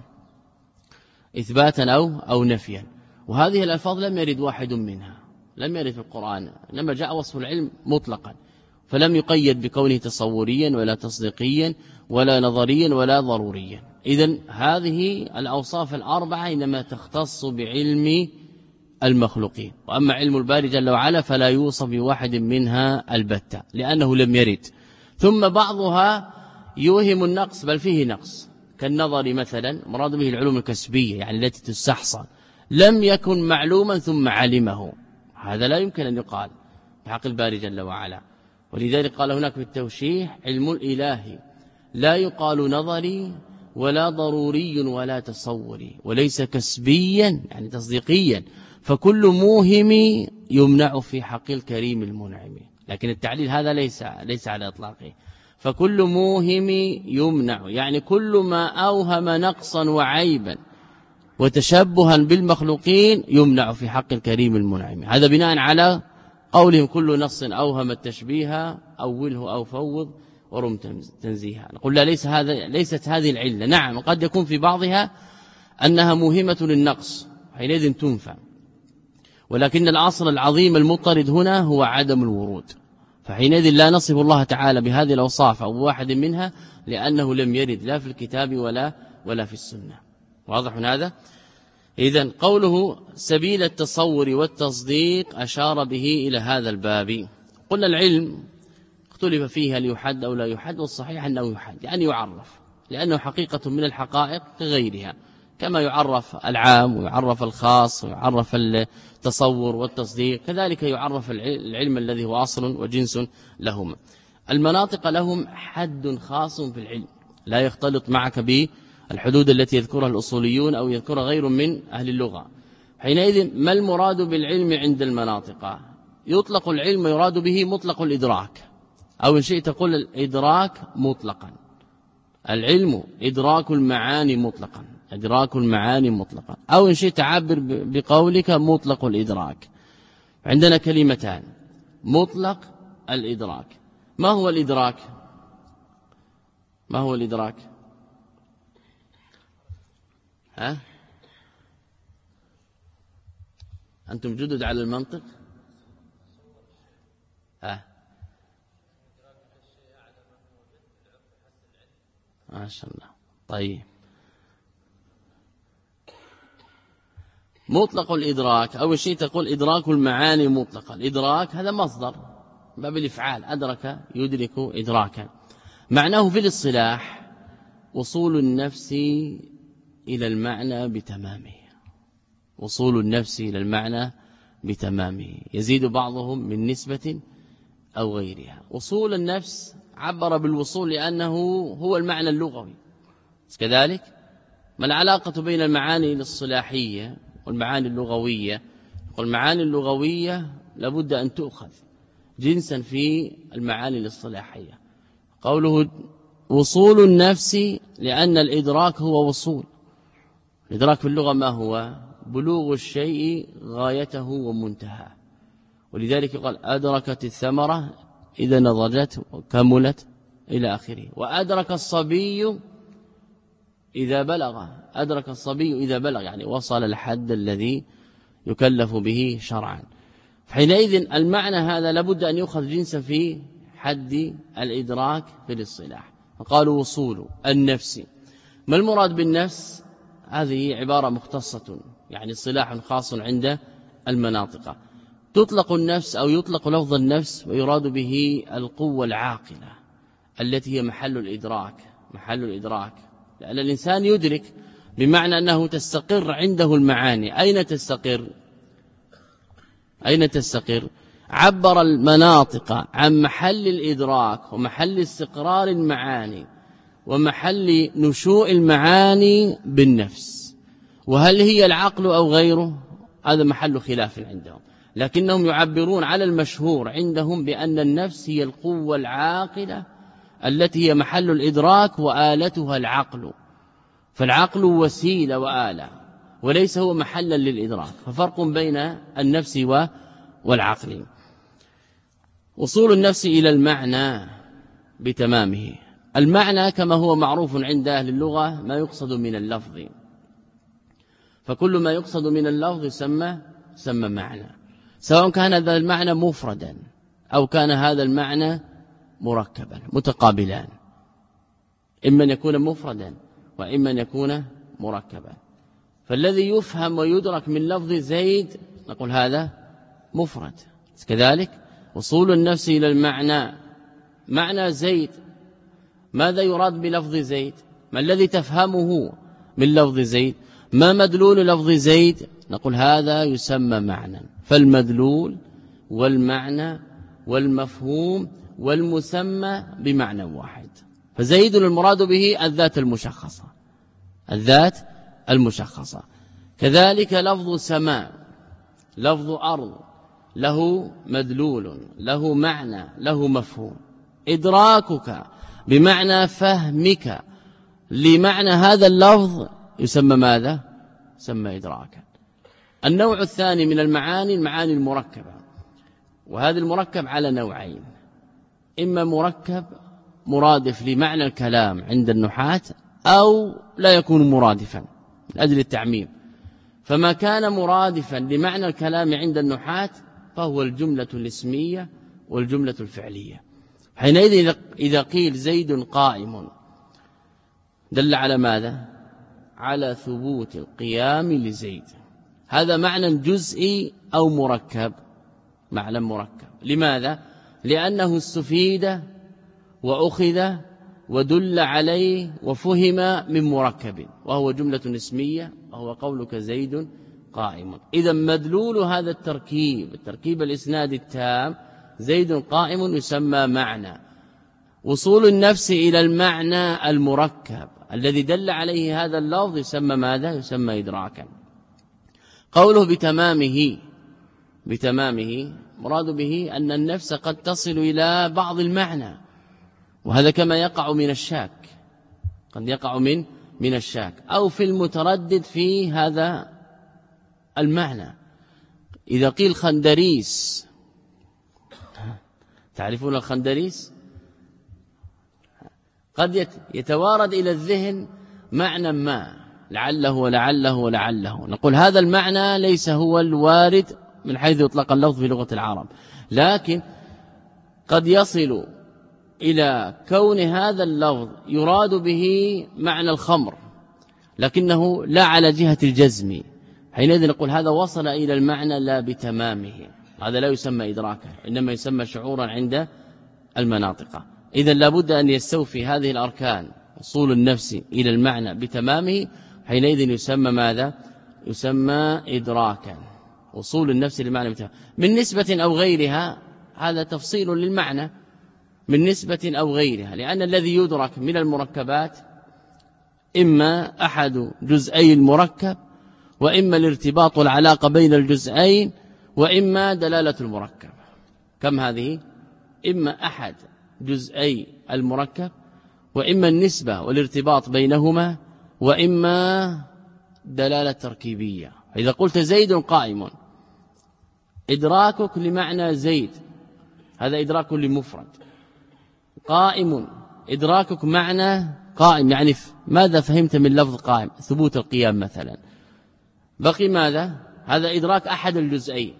إثباتا أو أو نفيا. وهذه الألفاظ لم يرد واحد منها، لم يرد في القرآن، لما جاء وصف العلم مطلقا، فلم يقيد بكونه تصوريا ولا تصديقيا ولا نظريا ولا ضروريا. إذن هذه الأوصاف الأربعة إنما تختص بعلم المخلوقين، وأما علم الباري جل وعلا فلا يوصف بواحد منها البتة لأنه لم يرد. ثم بعضها يوهم النقص، بل فيه نقص، كالنظر مثلا، مراد به العلوم الكسبية يعني التي تستحصى، لم يكن معلوما ثم علمه، هذا لا يمكن أن يقال بحق الباري جل وعلا. ولذلك قال هناك في التوشيح علم الإله لا يقال نظري ولا ضروري ولا تصوري، وليس كسبيا يعني تصديقيا، فكل موهم يمنع في حق الكريم المنعم. لكن التعليل هذا ليس ليس على إطلاقه، فكل موهم يمنع يعني كل ما أوهم نقصا وعيبا وتشبها بالمخلوقين يمنع في حق الكريم المنعم. هذا بناء على قولهم كل نص أوهم التشبيه أوله أو فوض ورم تنزيها. نقول لا، ليس هذا ليست هذه العلة. نعم قد يكون في بعضها أنها موهمة للنقص حينئذ تنفع، ولكن الأصل العظيم المضطرد هنا هو عدم الورود، فحينئذ لا نصف الله تعالى بهذه الأوصاف أو واحد منها لأنه لم يرد لا في الكتاب ولا ولا في السنة. واضح هذا؟ إذن قوله سبيل التصور والتصديق أشار به إلى هذا الباب. قلنا العلم اختلف فيه هل يحد أو لا يحد، والصحيح أنه يحد يعني يعرف، لأنه حقيقة من الحقائق كغيرها، كما يعرف العام ويعرف الخاص ويعرف التصور والتصديق، كذلك يعرف العلم الذي هو أصل وجنس لهما. المناطق لهم حد خاص في العلم لا يختلط معك بالحدود التي يذكرها الأصوليون أو يذكرها غير من أهل اللغة. حينئذ ما المراد بالعلم عند المناطق؟ يطلق العلم يراد به مطلق الإدراك، أو إن شئت تقول الإدراك مطلقا. العلم إدراك المعاني مطلقا، إدراك المعاني مطلقا، أو إن شئت تعبر بقولك مطلق الإدراك. عندنا كلمتان: مطلق الإدراك. ما هو الإدراك؟ ما هو الإدراك؟ ها؟ أنتم جدد على المنطق؟ ها؟ ما شاء الله. طيب مطلق الإدراك أول شيء تقول إدراك المعاني مطلقا. الإدراك هذا مصدر باب الإفعال، أدرك يدرك إدراكا. معناه في الاصطلاح وصول النفس إلى المعنى بتمامه، وصول النفس إلى المعنى بتمامه، يزيد بعضهم من نسبة أو غيرها. وصول النفس عبر بالوصول لأنه هو المعنى اللغوي. كذلك ما العلاقة بين المعاني الاصطلاحية والمعاني اللغوية؟ والمعاني اللغوية لابد أن تؤخذ جنسا في المعاني الاصطلاحية. قوله وصول النفس لأن الإدراك هو وصول. الإدراك في اللغة ما هو؟ بلوغ الشيء غايته ومنتهى. ولذلك قال أدركت الثمرة إذا نضجت وكملت إلى آخره. وأدرك الصبي إذا بلغ، أدرك الصبي إذا بلغ يعني وصل الحد الذي يكلف به شرعا. حينئذ المعنى هذا لابد أن يؤخذ جنسا في حد الإدراك في الاصطلاح. فقالوا وصول النفس. ما المراد بالنفس؟ هذه عبارة مختصة يعني اصطلاح خاص عند المناطق. تطلق النفس أو يطلق لفظ النفس ويراد به القوة العاقلة التي هي محل الإدراك، محل الإدراك، لأن الإنسان يدرك بمعنى أنه تستقر عنده المعاني. أين تستقر؟ أين تستقر؟ عبر المناطق عن محل الإدراك ومحل استقرار المعاني ومحل نشوء المعاني بالنفس. وهل هي العقل أو غيره؟ هذا محل خلاف عندهم، لكنهم يعبرون على المشهور عندهم بأن النفس هي القوة العاقلة التي هي محل الإدراك وآلتها العقل. فالعقل وسيلة وآلة وليس هو محلا للإدراك، ففرق بين النفس والعقل. وصول النفس إلى المعنى بتمامه. المعنى كما هو معروف عند أهل اللغة ما يقصد من اللفظ، فكل ما يقصد من اللفظ يسمى يسمى معنى، سواء كان هذا المعنى مفردا أو كان هذا المعنى مركبا متقابلان، إما أن يكون مفردا وإما أن يكون مركبا. فالذي يفهم ويدرك من لفظ زيد نقول هذا مفرد. كذلك وصول النفس إلى المعنى، معنى زيد، ماذا يراد بلفظ زيد؟ ما الذي تفهمه من لفظ زيد؟ ما مدلول لفظ زيد؟ نقول هذا يسمى معنى. فالمدلول والمعنى والمفهوم والمسمى بمعنى واحد. فزيد المراد به الذات المشخصة، الذات المشخصة. كذلك لفظ سماء، لفظ أرض، له مدلول، له معنى، له مفهوم. إدراكك بمعنى فهمك لمعنى هذا اللفظ يسمى ماذا؟ يسمى إدراكا. النوع الثاني من المعاني المعاني المركبة، وهذا المركب على نوعين: إما مركب مرادف لمعنى الكلام عند النحاة أو لا يكون مرادفا من أجل التعميم. فما كان مرادفا لمعنى الكلام عند النحاة فهو الجملة الاسمية والجملة الفعلية. حينئذ إذا قيل زيد قائم دل على ماذا؟ على ثبوت القيام لزيد. هذا معنى جزئي أو مركب؟ معنى مركب. لماذا؟ لأنه استفيد وأخذ ودل عليه وفهم من مركب، وهو جملة اسمية، وهو قولك زيد قائم. إذا مدلول هذا التركيب، التركيب الإسناد التام، زيد قائم، يسمى معنى. وصول النفس إلى المعنى المركب الذي دل عليه هذا اللفظ يسمى ماذا؟ يسمى إدراكا. قوله بتمامه، بتمامه مراد به أن النفس قد تصل إلى بعض المعنى، وهذا كما يقع من الشاك، قد يقع من من الشاك أو في المتردد في هذا المعنى. إذا قيل خندريس، تعرفون الخندريس؟ قد يتوارد إلى الذهن معنى ما، لعله ولعله ولعله، نقول هذا المعنى ليس هو الوارد من حيث يطلق اللفظ في لغة العرب، لكن قد يصل إلى كون هذا اللفظ يراد به معنى الخمر، لكنه لا على جهة الجزم، حينئذ نقول هذا وصل إلى المعنى لا بتمامه، هذا لا يسمى إدراكا إنما يسمى شعورا عند المناطق. إذن لابد أن يستوفي هذه الأركان وصول النفس إلى المعنى بتمامه، حينئذ يسمى ماذا؟ يسمى إدراكا، وصول النفس للمعنى بتمامه. من نسبة أو غيرها هذا تفصيل للمعنى، من نسبة أو غيرها، لأن الذي يدرك من المركبات إما أحد جزئي المركب، وإما الارتباط والعلاقة بين الجزئين، وإما دلالة المركب. كم هذه؟ إما أحد جزئي المركب، وإما النسبة والارتباط بينهما، وإما دلالة تركيبية. إذا قلت زيد قائم، إدراكك لمعنى زيد هذا إدراك لمفرد. قائم إدراكك معنى قائم، يعني ماذا فهمت من لفظ قائم؟ ثبوت القيام مثلا. بقي ماذا؟ هذا إدراك أحد الجزئين.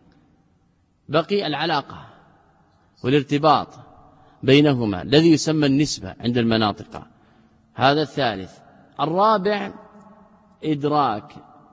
بقي العلاقة والارتباط بينهما الذي يسمى النسبة عند المناطق، هذا الثالث. الرابع إدراك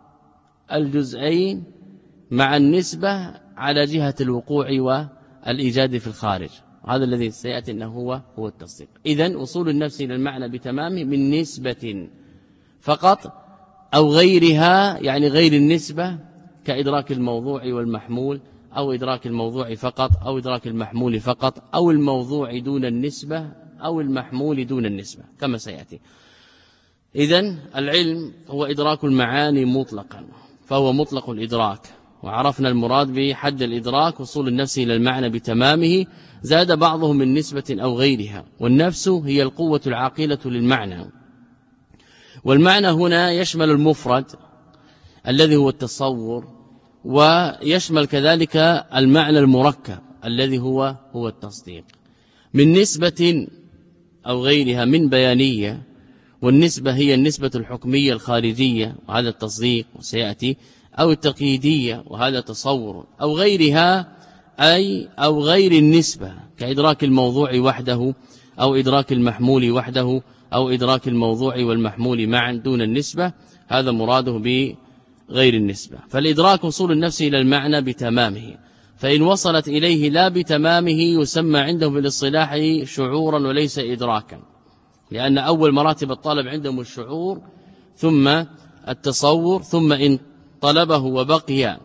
الجزئين مع النسبة على جهة الوقوع والإيجاد في الخارج، هذا الذي سيأتي أنه هو هو التصديق. إذن وصول النفس إلى المعنى بتمامه من نسبة فقط أو غيرها، يعني غير النسبة كإدراك الموضوع والمحمول، أو إدراك الموضوع فقط، أو إدراك المحمول فقط، أو الموضوع دون النسبة، أو المحمول دون النسبة كما سيأتي. إذن العلم هو إدراك المعاني مطلقا، فهو مطلق الإدراك، وعرفنا المراد بحد الإدراك وصول النفس إلى المعنى بتمامه. زاد بعضهم من نسبة أو غيرها، والنفس هي القوة العاقلة للمعنى، والمعنى هنا يشمل المفرد الذي هو التصور، ويشمل كذلك المعنى المركب الذي هو هو التصديق. من نسبة أو غيرها من بيانية، والنسبة هي النسبة الحكمية الخارجية وهذا التصديق وسيأتي، أو التقييدية وهذا تصور، أو غيرها أي أو غير النسبة كإدراك الموضوع وحده، أو إدراك المحمول وحده، أو إدراك الموضوع والمحمول معا دون النسبة، هذا مراده بغير النسبة. فالإدراك وصول النفس إلى المعنى بتمامه، فإن وصلت إليه لا بتمامه يسمى عندهم بالاصطلاح شعورا وليس إدراكا، لأن أول مراتب الطلب عندهم الشعور ثم التصور، ثم إن طلبه وبقي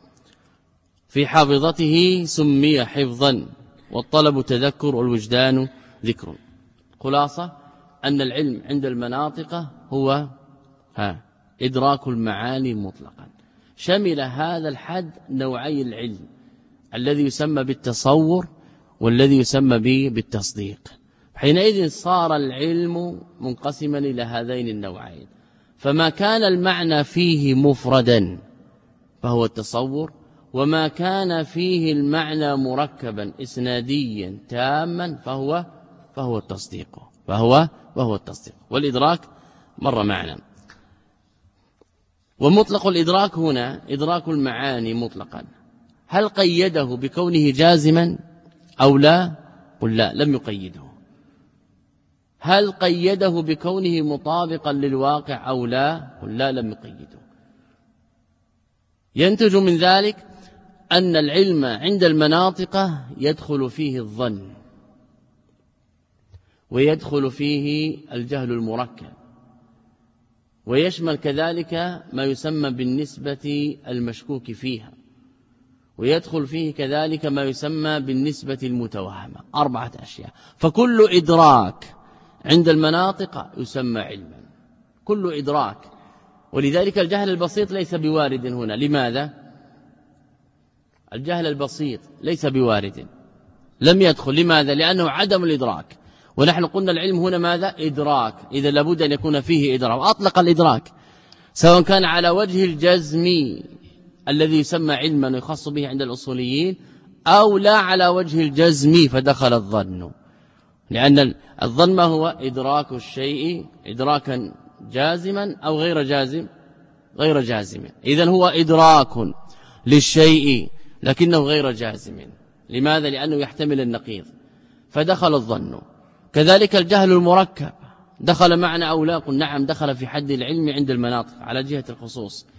في حافظته سمي حفظا، والطلب تذكر والوجدان ذكر. خلاصة أن العلم عند المناطق هو ها إدراك المعاني مطلقا. شمل هذا الحد نوعي العلم الذي يسمى بالتصور والذي يسمى به بالتصديق. حينئذ صار العلم منقسما إلى هذين النوعين، فما كان المعنى فيه مفردا فهو التصور، وما كان فيه المعنى مركبا إسناديا تاما فهو فهو التصديق فهو وهو التصديق. والإدراك مر معنا. ومطلق الإدراك هنا إدراك المعاني مطلقا، هل قيده بكونه جازما أو لا؟ قل لا، لم يقيده. هل قيده بكونه مطابقا للواقع أو لا؟ قل لا، لم يقيده. ينتج من ذلك أن العلم عند المناطق يدخل فيه الظن، ويدخل فيه الجهل المركب، ويشمل كذلك ما يسمى بالنسبة المشكوك فيها، ويدخل فيه كذلك ما يسمى بالنسبة المتوهمة. أربعة أشياء. فكل إدراك عند المناطق يسمى علما، كل إدراك. ولذلك الجهل البسيط ليس بوارد هنا. لماذا؟ الجهل البسيط ليس بوارد، لم يدخل. لماذا؟ لأنه عدم الإدراك. ونحن قلنا العلم هنا ماذا؟ إدراك، إذا لابد أن يكون فيه إدراك، وأطلق الإدراك سواء كان على وجه الجزم الذي يسمى علما يخص به عند الأصوليين، أو لا على وجه الجزم فدخل الظن. لأن الظن ما هو؟ إدراك الشيء إدراكا جازما أو غير جازم غير جازم. إذن هو إدراك للشيء لكنه غير جازم. لماذا؟ لأنه يحتمل النقيض فدخل الظن. كذلك الجهل المركب دخل معنا أو لا؟ قل نعم، دخل في حد العلم عند المناطق على جهة الخصوص.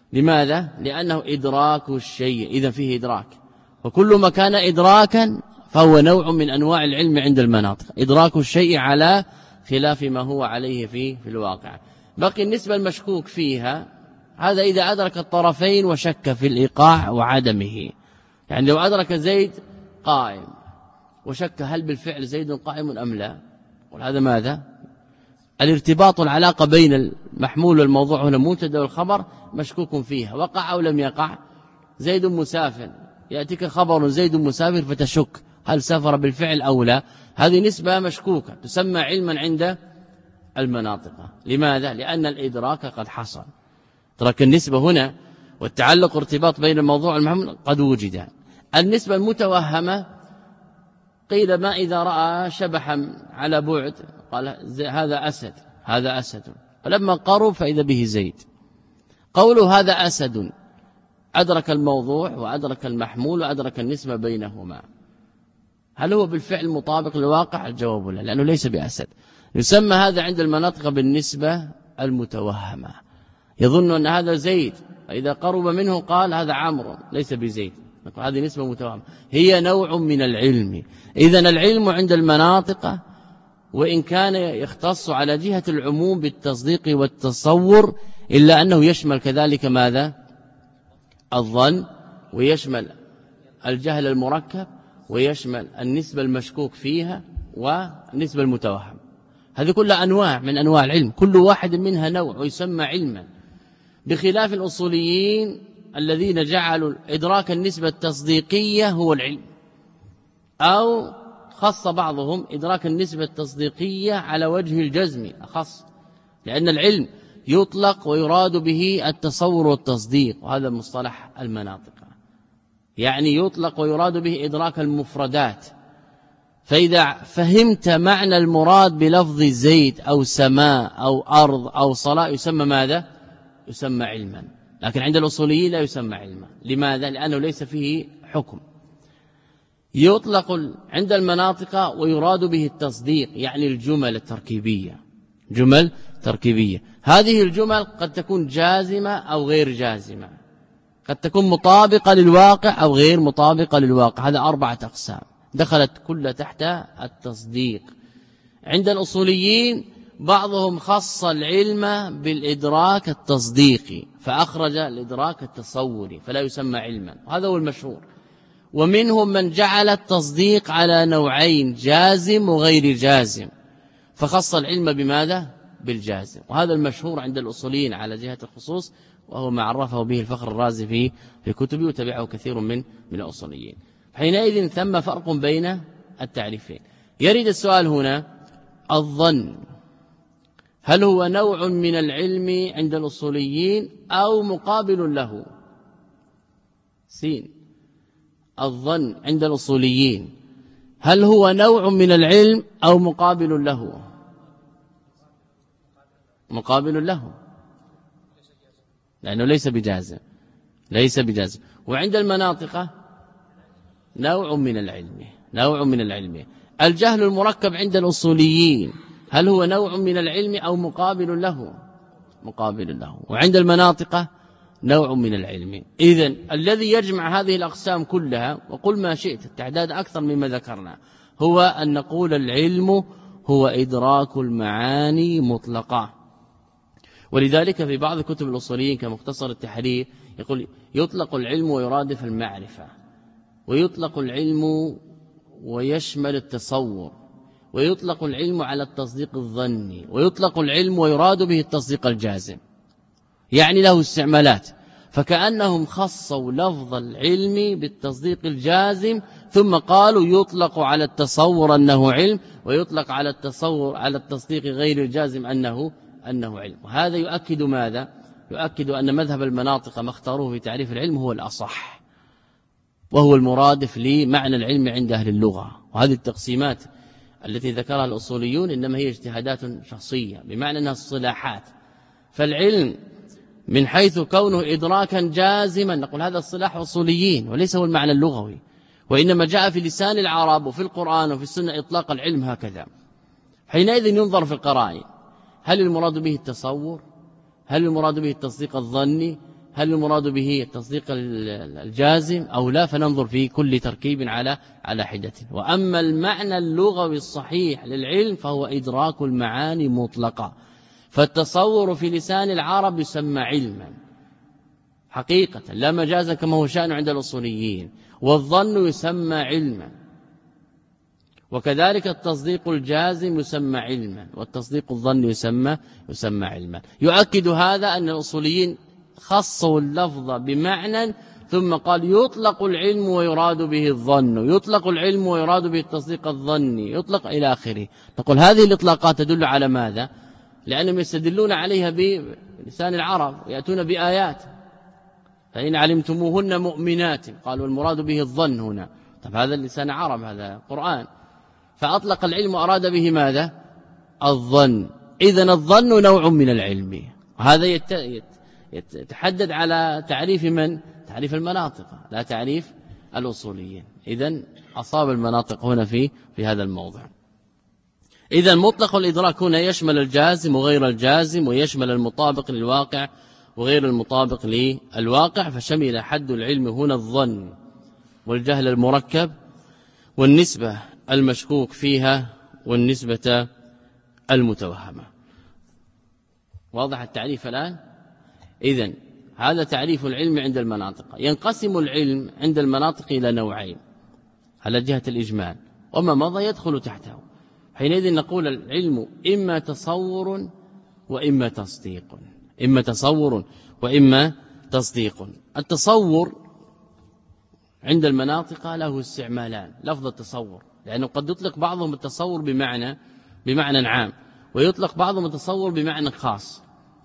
لماذا؟ لأنه إدراك الشيء، إذا فيه إدراك، وكل ما كان إدراكا فهو نوع من أنواع العلم عند المناطق، إدراك الشيء على خلاف ما هو عليه في في الواقع. بقي النسبة المشكوك فيها، هذا إذا أدرك الطرفين وشك في الإيقاع وعدمه. يعني لو أدرك زيد قائم وشك هل بالفعل زيد قائم أم لا، وهذا ماذا؟ الارتباط والعلاقة بين المحمول والموضوع هنا المبتدا والخبر مشكوك فيها، وقع أو لم يقع. زيد مسافر، يأتيك خبر زيد مسافر فتشك هل سافر بالفعل أو لا، هذه نسبة مشكوكة تسمى علما عند المناطق. لماذا؟ لأن الإدراك قد حصل، ترك النسبة هنا والتعلق ارتباط بين الموضوع والمحمول قد وجد. النسبة المتوهمة قيل ما إذا رأى شبحا على بعد قال هذا أسد، هذا أسد، فلما قرب فإذا به زيد. قوله هذا أسد أدرك الموضوع وأدرك المحمول وأدرك النسبة بينهما، هل هو بالفعل مطابق للواقع؟ الجواب لا، لأنه ليس بأسد. يسمى هذا عند المناطق بالنسبة المتوهمة، يظن أن هذا زيد، فإذا قرب منه قال هذا عمرو ليس بزيد، هذه نسبة متوهمة، هي نوع من العلم. إذن العلم عند المناطق وإن كان يختص على جهة العموم بالتصديق والتصور، إلا أنه يشمل كذلك ماذا؟ الظن، ويشمل الجهل المركب، ويشمل النسبة المشكوك فيها والنسبة المتوهم. هذه كلها أنواع من أنواع العلم، كل واحد منها نوع ويسمى علما، بخلاف الأصوليين الذين جعلوا إدراك النسبة التصديقية هو العلم، أو خص بعضهم إدراك النسبة التصديقية على وجه الجزم أخص، لأن العلم يطلق ويراد به التصور والتصديق، وهذا مصطلح المناطق، يعني يطلق ويراد به إدراك المفردات. فإذا فهمت معنى المراد بلفظ زيد أو سماء أو أرض أو صلاة يسمى ماذا؟ يسمى علما. لكن عند الأصوليين لا يسمى علما. لماذا؟ لأنه ليس فيه حكم. يطلق عند المناطق ويراد به التصديق، يعني الجمل التركيبية، جمل تركيبية. هذه الجمل قد تكون جازمة أو غير جازمة، قد تكون مطابقة للواقع أو غير مطابقة للواقع. هذا أربعة أقسام دخلت كل تحت التصديق. عند الأصوليين بعضهم خص العلم بالإدراك التصديقي فأخرج الإدراك التصوري فلا يسمى علما، وهذا هو المشهور. ومنهم من جعل التصديق على نوعين، جازم وغير جازم، فخص العلم بماذا؟ بالجازم، وهذا المشهور عند الأصوليين على جهة الخصوص، وهو ما عرفه به الفخر الرازي في في كتبه وتبعه كثير من من الأصوليين. حينئذ ثم فرق بين التعريفين. يريد السؤال هنا: الظن هل هو نوع من العلم عند الأصوليين أو مقابل له؟ سين. الظن عند الأصوليين هل هو نوع من العلم أو مقابل له؟ مقابل له، لأنه ليس بجازم، ليس بجازم. وعند المناطق نوع من العلم، نوع من العلم. الجهل المركب عند الأصوليين هل هو نوع من العلم أو مقابل له؟ مقابل له. وعند المناطق نوع من العلم. إذن الذي يجمع هذه الأقسام كلها، وقل ما شئت التعداد أكثر مما ذكرنا، هو أن نقول العلم هو إدراك المعاني مطلقة. ولذلك في بعض كتب الأصوليين كمختصر التحرير يقول يطلق العلم ويرادف المعرفة، ويطلق العلم ويشمل التصور، ويطلق العلم على التصديق الظني، ويطلق العلم ويراد به التصديق الجازم، يعني له استعمالات. فكأنهم خصوا لفظ العلم بالتصديق الجازم، ثم قالوا يطلق على التصور أنه علم، ويطلق على التصور على التصديق غير الجازم أنه أنه علم. وهذا يؤكد ماذا؟ يؤكد أن مذهب المناطق ما اختاروه في تعريف العلم هو الأصح، وهو المرادف لمعنى العلم عند أهل اللغة. وهذه التقسيمات التي ذكرها الأصوليون إنما هي اجتهادات شخصية، بمعنى أنها الصلاحات. فالعلم من حيث كونه إدراكا جازما نقول هذا الصلاح أصوليين، وليس هو المعنى اللغوي، وإنما جاء في لسان العرب وفي القرآن وفي السنة إطلاق العلم هكذا. حينئذ ينظر في القرائن، هل المراد به التصور؟ هل المراد به التصديق الظني؟ هل المراد به التصديق الجازم أو لا، فننظر في كل تركيب على على حدة. وأما المعنى اللغوي الصحيح للعلم فهو إدراك المعاني مطلقة، فالتصور في لسان العرب يسمى علما حقيقة لا مجازا كما هو شأن عند الأصوليين، والظن يسمى علما، وكذلك التصديق الجازم يسمى علما، والتصديق الظن يسمى يسمى علما. يؤكد هذا أن الأصوليين خصوا اللفظ بمعنى ثم قال يطلق العلم ويراد به الظن، يطلق العلم ويراد به التصديق الظني، يطلق إلى آخره. نقول هذه الإطلاقات تدل على ماذا؟ لأنهم يستدلون عليها بلسان العرب، يأتون بآيات، فإن علمتموهن مؤمنات قالوا المراد به الظن هنا. طب هذا لسان عرب، هذا قرآن، فأطلق العلم وأراد به ماذا؟ الظن. إذن الظن نوع من العلم، وهذا يتحدد على تعريف من؟ تعريف المناطق لا تعريف الأصوليين. إذن أصاب المناطق هنا في في هذا الموضع. إذن مطلق الإدراك هنا يشمل الجازم وغير الجازم، ويشمل المطابق للواقع وغير المطابق للواقع، فشمل حد العلم هنا الظن والجهل المركب والنسبة المشكوك فيها والنسبة المتوهمة. واضح التعريف الآن؟ إذن هذا تعريف العلم عند المناطق. ينقسم العلم عند المناطق إلى نوعين على جهة الإجمال، وما مضى يدخل تحته. حينئذ نقول العلم إما تصور وإما تصديق، إما تصور وإما تصديق. التصور عند المناطق له استعمالان، لفظ التصور، لأنه قد يطلق بعضهم التصور بمعنى بمعنى عام، ويطلق بعضهم التصور بمعنى خاص.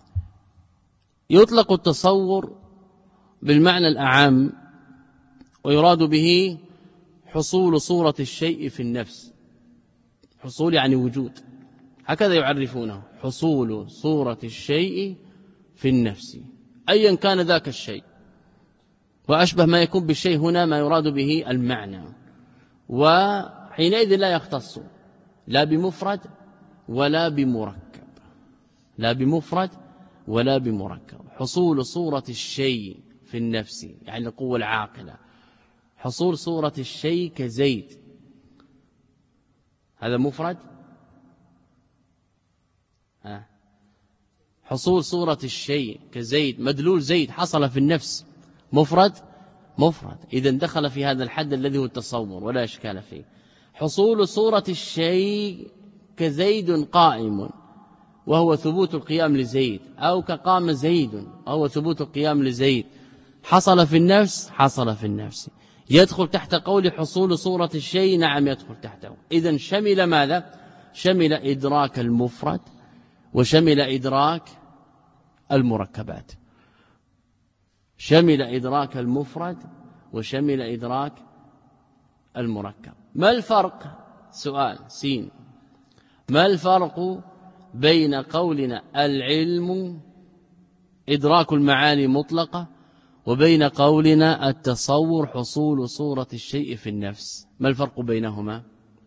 يطلق التصور بالمعنى الأعم ويراد به حصول صورة الشيء في النفس، حصول يعني وجود، هكذا يعرفونه، حصول صورة الشيء في النفس أيا كان ذاك الشيء، وأشبه ما يكون بالشيء هنا ما يراد به المعنى. وحينئذ لا يختص لا بمفرد ولا بمركب، لا بمفرد ولا بمركب. حصول صورة الشيء في النفس يعني القوة العاقلة، حصول صورة الشيء كزيد، هذا مفرد. ها حصول صورة الشيء كزيد، مدلول زيد حصل في النفس، مفرد مفرد. إذن دخل في هذا الحد الذي هو التصور ولا إشكال فيه. حصول صورة الشيء كزيد قائم، وهو ثبوت القيام لزيد، أو كقام زيد وهو ثبوت القيام لزيد، حصل في النفس، حصل في النفس. يدخل تحت قول حصول صورة الشيء، نعم يدخل تحته. إذن شمل ماذا؟ شمل إدراك المفرد وشمل إدراك المركبات، شمل إدراك المفرد وشمل إدراك المركب. ما الفرق؟ سؤال سين، ما الفرق بين قولنا العلم إدراك المعاني مطلقة وبين قولنا التصور حصول صورة الشيء في النفس؟ ما الفرق بينهما؟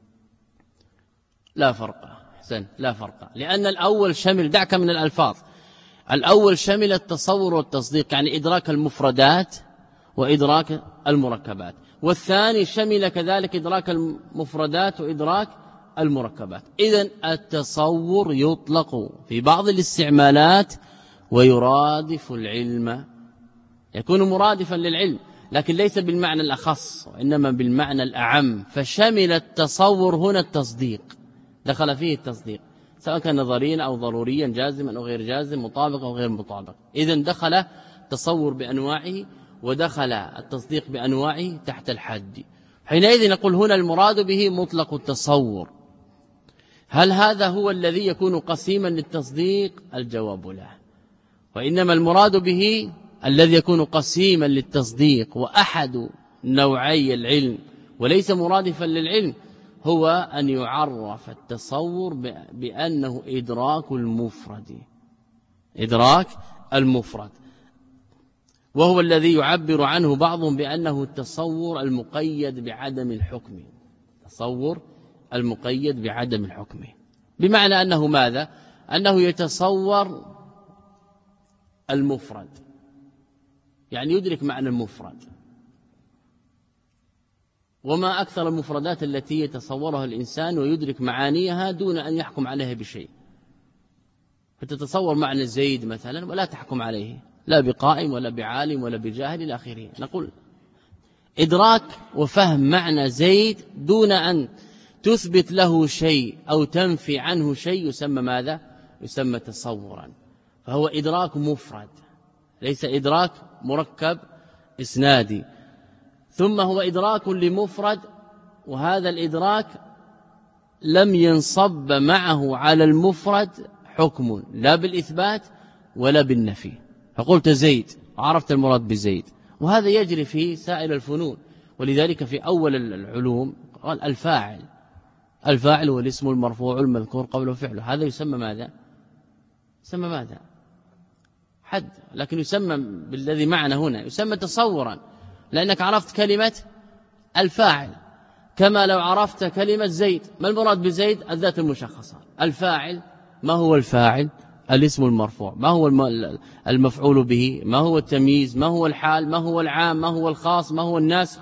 لا فرق. حسن، لا فرق، لأن الأول شمل، دعك من الألفاظ، الأول شمل التصور والتصديق يعني إدراك المفردات وإدراك المركبات، والثاني شمل كذلك إدراك المفردات وإدراك المركبات. إذن التصور يطلق في بعض الاستعمالات ويرادف العلم، يكون مرادفا للعلم لكن ليس بالمعنى الأخص وإنما بالمعنى الأعم، فشمل التصور هنا التصديق، دخل فيه التصديق سواء كان نظريا أو ضروريا، جازما أو غير جازم، مطابق أو غير مطابق. إذن دخل التصور بأنواعه ودخل التصديق بأنواعه تحت الحد. حينئذ نقول هنا المراد به مطلق التصور. هل هذا هو الذي يكون قسيما للتصديق؟ الجواب لا، وإنما المراد به الذي يكون قسيما للتصديق وأحد نوعي العلم وليس مرادفا للعلم هو أن يعرف التصور بأنه إدراك المفرد، إدراك المفرد، وهو الذي يعبر عنه بعضهم بأنه التصور المقيد بعدم الحكم، تصور المقيد بعدم الحكم، بمعنى أنه ماذا؟ أنه يتصور المفرد يعني يدرك معنى المفرد. وما أكثر المفردات التي يتصورها الإنسان ويدرك معانيها دون أن يحكم عليها بشيء. فتتصور معنى زيد مثلا ولا تحكم عليه لا بقائم ولا بعالم ولا بجاهل إلى آخره. نقول إدراك وفهم معنى زيد دون أن تثبت له شيء أو تنفي عنه شيء يسمى ماذا؟ يسمى تصورا. فهو إدراك مفرد ليس إدراك مركب إسنادي. ثم هو إدراك لمفرد، وهذا الإدراك لم ينصب معه على المفرد حكم لا بالإثبات ولا بالنفي. فقلت زيد عرفت المراد بزيد، وهذا يجري في سائر الفنون. ولذلك في أول العلوم قال الفاعل الفاعل هو الاسم المرفوع المذكور قبله فعله. هذا يسمى ماذا؟ يسمى ماذا؟ حد. لكن يسمى بالذي معنا هنا يسمى تصورا، لأنك عرفت كلمة الفاعل كما لو عرفت كلمة زيد. ما المراد بزيد؟ الذات المشخصة. الفاعل ما هو الفاعل؟ الاسم المرفوع. ما هو المفعول به؟ ما هو التمييز؟ ما هو الحال؟ ما هو العام؟ ما هو الخاص؟ ما هو الناسخ؟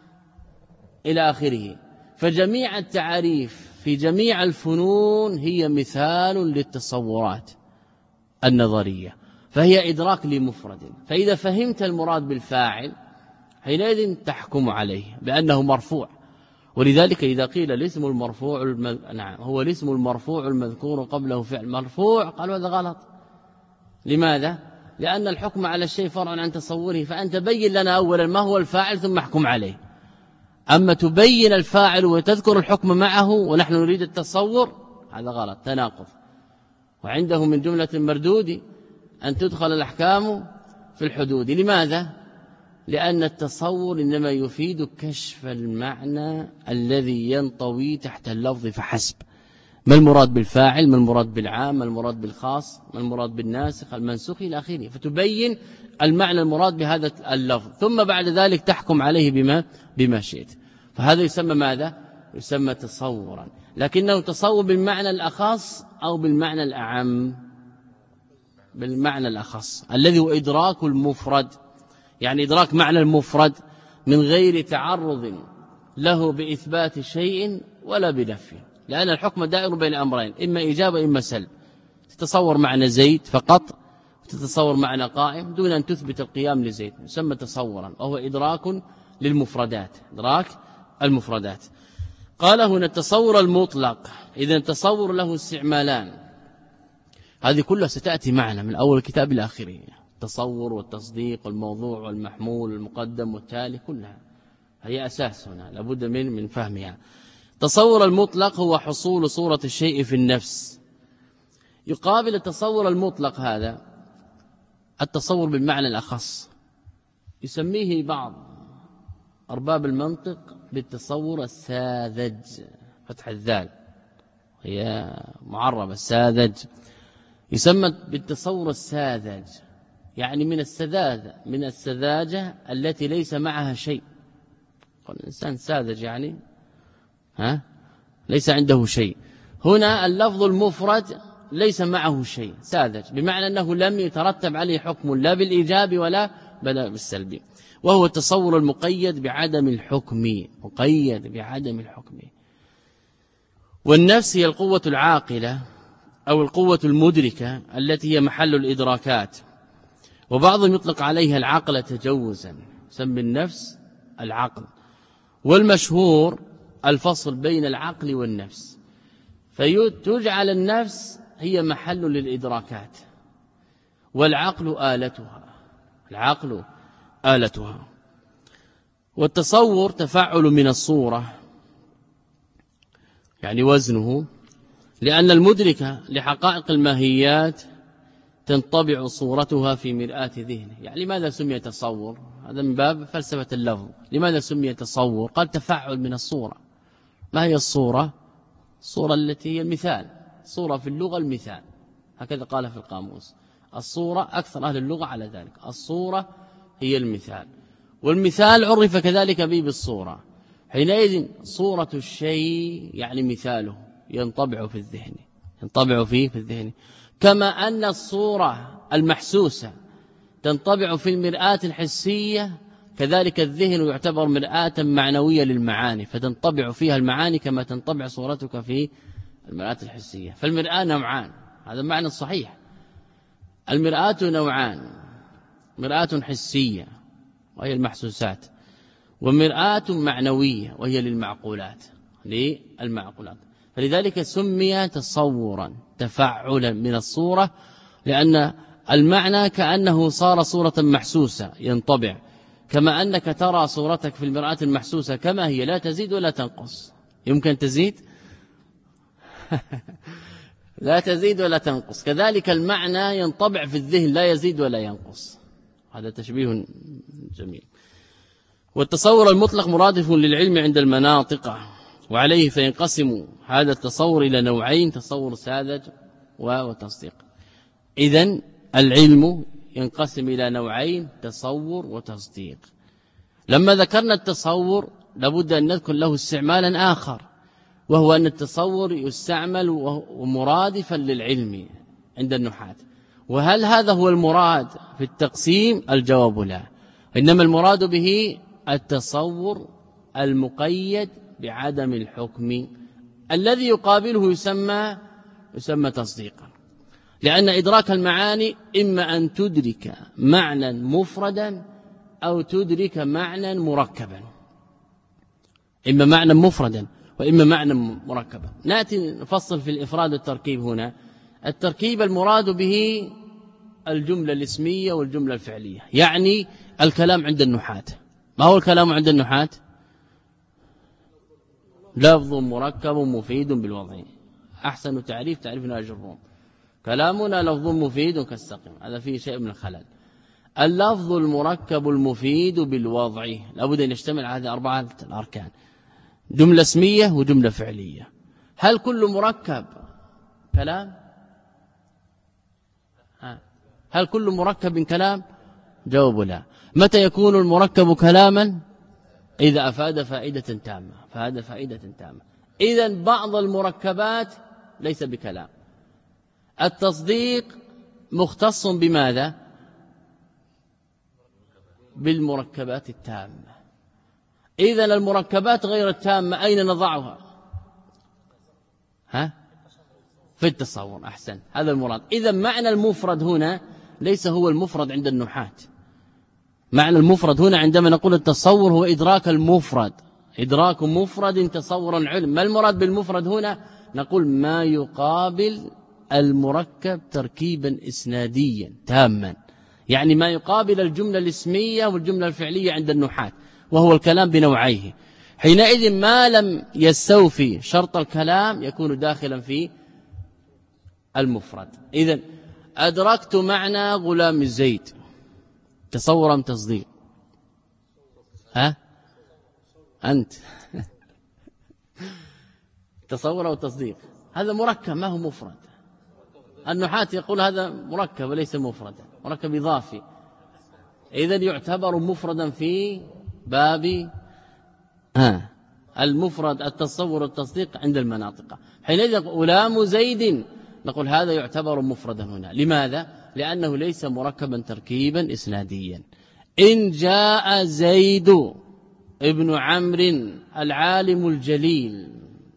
إلى آخره. فجميع التعاريف في جميع الفنون هي مثال للتصورات النظرية، فهي إدراك لمفرد. فإذا فهمت المراد بالفاعل حينئذ تحكم عليه بأنه مرفوع. ولذلك إذا قيل الاسم المرفوع الم... نعم هو الاسم المرفوع المذكور قبله فعل مرفوع، قالوا هذا غلط. لماذا؟ لأن الحكم على الشيء فرع عن تصوره. فأنت بين لنا أولا ما هو الفاعل ثم احكم عليه. أما تبين الفاعل وتذكر الحكم معه ونحن نريد التصور، هذا غلط، تناقض. وعنده من جملة المردود أن تدخل الأحكام في الحدود. لماذا؟ لأن التصور إنما يفيد كشف المعنى الذي ينطوي تحت اللفظ فحسب. ما المراد بالفاعل؟ ما المراد بالعام؟ ما المراد بالخاص؟ ما المراد بالناسخ المنسوخ إلى آخره. فتبين المعنى المراد بهذا اللفظ، ثم بعد ذلك تحكم عليه بما بما شئت. فهذا يسمى ماذا؟ يسمى تصورا. لكنه تصور بالمعنى الأخص أو بالمعنى الأعم؟ بالمعنى الأخص الذي هو إدراك المفرد، يعني إدراك معنى المفرد من غير تعرض له بإثبات شيء ولا بنفيه. لأن الحكم دائر بين أمرين، إما إجابة إما سلب. تتصور معنى زيد فقط وتتصور معنى قائم دون أن تثبت القيام لزيد، يسمى تصورا، وهو إدراك للمفردات، إدراك المفردات. قال هنا التصور المطلق. إذا التصور له استعمالان، هذه كلها ستأتي معنا من أول الكتاب إلى آخره. التصور والتصديق والموضوع والمحمول والمقدم والتالي كلها هي أساس هنا لابد من من فهمها. التصور المطلق هو حصول صورة الشيء في النفس. يقابل التصور المطلق هذا التصور بالمعنى الأخص، يسميه بعض أرباب المنطق بالتصور الساذج، فتح الذال هي معربة الساذج، يسمى بالتصور الساذج، يعني من السذاجة من السذاجة التي ليس معها شيء. الإنسان ساذج يعني ها ليس عنده شيء. هنا اللفظ المفرد ليس معه شيء، ساذج، بمعنى أنه لم يترتب عليه حكم لا بالإيجاب ولا بالسلب، وهو التصور المقيد بعدم الحكم، مقيد بعدم الحكم. والنفس هي القوة العاقلة أو القوة المدركة التي هي محل الإدراكات، وبعضهم يطلق عليها العقل تجوزا، يسمى النفس العقل. والمشهور الفصل بين العقل والنفس، فتجعل النفس هي محل للإدراكات والعقل آلتها، العقل آلتها. والتصور تفعل من الصورة، يعني وزنه، لأن المدركة لحقائق الماهيات تنطبع صورتها في مرآة ذهنه. يعني لماذا سمي تصور؟ هذا من باب فلسفة اللفظ. لماذا سمي تصور؟ قال تفعل من الصورة. ما هي الصورة؟ الصورة التي هي المثال، صورة في اللغة المثال، هكذا قال في القاموس. الصورة أكثر أهل اللغة على ذلك، الصورة هي المثال، والمثال عرف كذلك به بالصورة. حينئذ صورة الشيء يعني مثاله ينطبع في الذهن، ينطبع فيه في الذهن، كما أن الصورة المحسوسة تنطبع في المرآة الحسية، كذلك الذهن يعتبر مرآة معنوية للمعاني، فتنطبع فيها المعاني كما تنطبع صورتك في المرآة الحسية. فالمرآة نوعان، هذا المعنى الصحيح. المرآة نوعان، مرآة حسية وهي المحسوسات، ومرآة معنوية وهي للمعقولات للمعقولات. فلذلك سمي تصورا تفعلا من الصورة، لأن المعنى كأنه صار صورة محسوسة ينطبع، كما أنك ترى صورتك في المرآة المحسوسة كما هي لا تزيد ولا تنقص. يمكن تزيد؟ لا تزيد ولا تنقص. كذلك المعنى ينطبع في الذهن لا يزيد ولا ينقص. هذا تشبيه جميل. والتصور المطلق مرادف للعلم عند المناطق، وعليه فينقسم هذا التصور إلى نوعين: تصور ساذج وتصديق. إذن العلم ينقسم إلى نوعين: تصور وتصديق. لما ذكرنا التصور لابد أن نذكر له استعمالا آخر، وهو أن التصور يستعمل ومرادفا للعلم عند النحاة. وهل هذا هو المراد في التقسيم؟ الجواب لا، إنما المراد به التصور المقيد بعدم الحكم الذي يقابله يسمى يسمى تصديقا، لأن إدراك المعاني إما أن تدرك معنى مفردا أو تدرك معنى مركبا، إما معنى مفردا وإما معنى مركبا. نأتي نفصل في الإفراد والتركيب. هنا التركيب المراد به الجملة الاسمية والجملة الفعلية، يعني الكلام عند النحاة. ما هو الكلام عند النحاة؟ لفظ مركب مفيد بالوضع. أحسن تعريف تعريف الأجرون. كلامنا لفظ مفيد كالسقم، هذا فيه شيء من الخلل. اللفظ المركب المفيد بالوضع لابد أن يشتمل على هذه أربعة الأركان: جملة اسمية وجملة فعلية. هل كل مركب كلام؟ هل كل مركب كلام؟ جواب لا. متى يكون المركب كلاما؟ إذا أفاد فائدة تامة، فهذا فائدة تامة. إذن بعض المركبات ليس بكلام. التصديق مختص بماذا؟ بالمركبات التامة. إذن المركبات غير التامة أين نضعها؟ ها؟ في التصور. أحسن، هذا المراد. إذن معنى المفرد هنا ليس هو المفرد عند النحاة. معنى المفرد هنا عندما نقول التصور هو إدراك المفرد، إدراك مفرد تصورا علم. ما المراد بالمفرد هنا؟ نقول ما يقابل المركب تركيبا إسناديا تاما، يعني ما يقابل الجملة الاسمية والجملة الفعلية عند النحاة، وهو الكلام بنوعيه. حينئذ ما لم يستوفي شرط الكلام يكون داخلا في المفرد. إذن أدركت معنى غلام زيد، تصور أم تصديق؟ ها أنت تصور أو تصديق؟ هذا مركب ما هو مفرد. النحاة يقول هذا مركب وليس مفردا، مركب إضافي. إذن يعتبر مفردا في باب ها المفرد التصور والتصديق عند المناطق. حينئذ غلام زيد نقول هذا يعتبر مفردا هنا. لماذا؟ لأنه ليس مركبا تركيبا إسناديا. إن جاء زيد ابن عمرو العالم الجليل،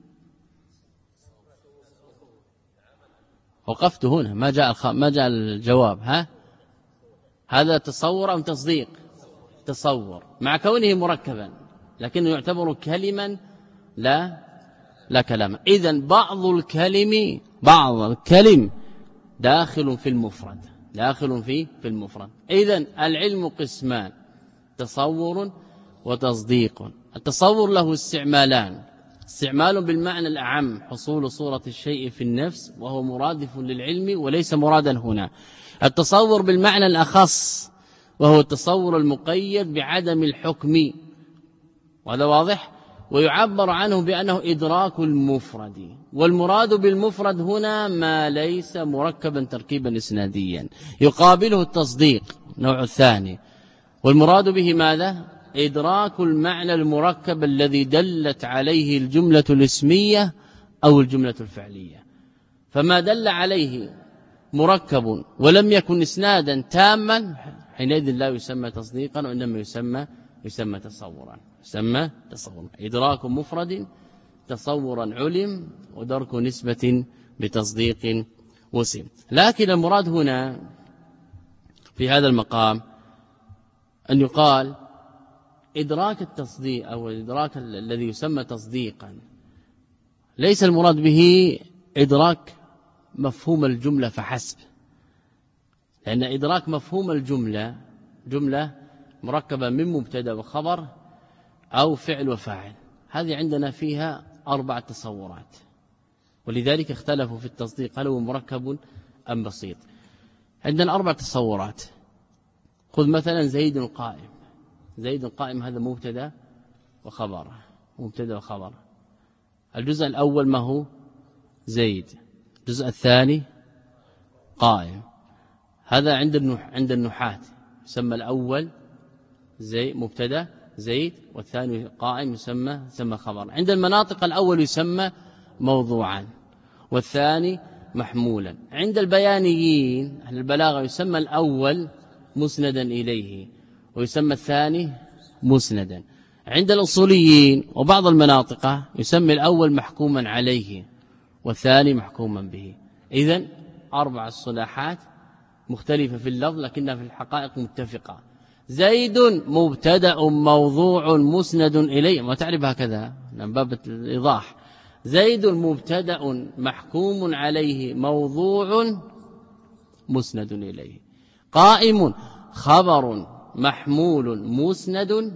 وقفت هنا ما جاء الخ... ما جاء الجواب. ها هذا تصور أم تصديق؟ تصور مع كونه مركبا، لكنه يعتبر كلما لا لا كلاما. إذن بعض الكلم بعض الكلم داخل في المفرد، داخل في في المفرد. إذن العلم قسمان: تصور وتصديق. التصور له استعمالان: استعمال بالمعنى الأعم حصول صورة الشيء في النفس، وهو مرادف للعلم وليس مرادا هنا. التصور بالمعنى الأخص وهو التصور المقيد بعدم الحكم، وهذا واضح. ويعبر عنه بأنه إدراك المفرد، والمراد بالمفرد هنا ما ليس مركبا تركيبا إسناديا. يقابله التصديق نوع الثاني، والمراد به ماذا؟ إدراك المعنى المركب الذي دلت عليه الجملة الاسمية أو الجملة الفعلية. فما دل عليه مركب ولم يكن إسنادا تاما حينئذ لا يسمى تصديقا وإنما يسمى يسمى تصورا يسمى تصورا إدراك مفرد تصورا علم ودرك نسبة بتصديق وسم. لكن المراد هنا في هذا المقام أن يقال إدراك التصديق أو الإدراك الذي يسمى تصديقا ليس المراد به إدراك مفهوم الجملة فحسب، لأن إدراك مفهوم الجملة جملة مركبة من مبتدا وخبر أو فعل وفاعل، هذه عندنا فيها أربع تصورات، ولذلك اختلفوا في التصديق هل هو مركب أم بسيط. عندنا أربع تصورات. خذ مثلا زيد قائم، زيد قائم هذا مبتدا وخبر، مبتدا وخبر. الجزء الأول ما هو؟ زيد. الجزء الثاني قائم، هذا عند النح عند النحاة يسمى الأول زي مبتدا زيد والثاني قائم يسمى يسمى خبر. عند المناطق الأول يسمى موضوعا والثاني محمولا. عند البيانيين أهل البلاغة يسمى الأول مسندا إليه ويسمى الثاني مسندا. عند الأصوليين وبعض المناطق يسمى الأول محكوما عليه والثاني محكوما به. إذن أربع الصلاحات مختلفة في اللفظ لكنها في الحقائق متفقة. زيد مبتدأ موضوع مسند إليه، ما تعرف هكذا من باب الإيضاح. زيد مبتدأ محكوم عليه موضوع مسند إليه. قائم خبر محمول مسند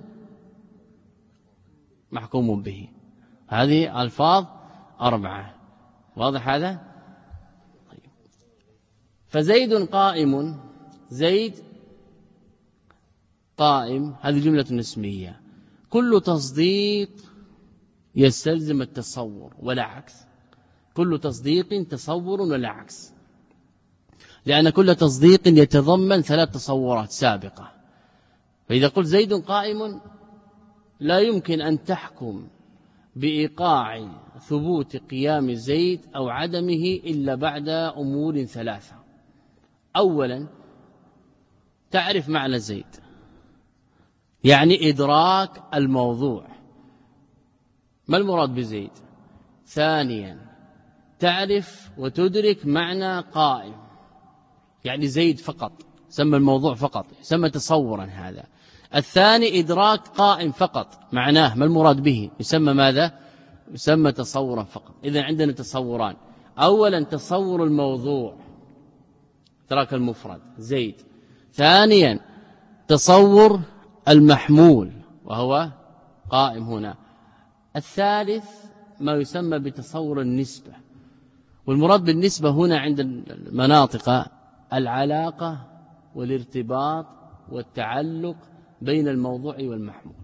محكوم به. هذه ألفاظ أربعة، واضح هذا؟ طيب. فزيد قائم، زيد قائم هذه جملة اسمية، كل تصديق يستلزم التصور ولا عكس، كل تصديق تصور ولا عكس، لأن كل تصديق يتضمن ثلاث تصورات سابقة. فإذا قلت زيد قائم لا يمكن أن تحكم بإيقاع ثبوت قيام زيد أو عدمه إلا بعد أمور ثلاثة. أولا تعرف معنى زيد، يعني إدراك الموضوع ما المراد بزيد. ثانيا تعرف وتدرك معنى قائم، يعني زيد فقط، سمى الموضوع فقط، سمى تصورا هذا. الثاني إدراك قائم فقط، معناه ما المراد به، يسمى ماذا؟ يسمى تصورا فقط. إذن عندنا تصوران، أولا تصور الموضوع إدراك المفرد زيد، ثانيا تصور المحمول وهو قائم هنا، الثالث ما يسمى بتصور النسبة. والمراد بالنسبة هنا عند المناطق العلاقة والارتباط والتعلق بين الموضوع والمحمول،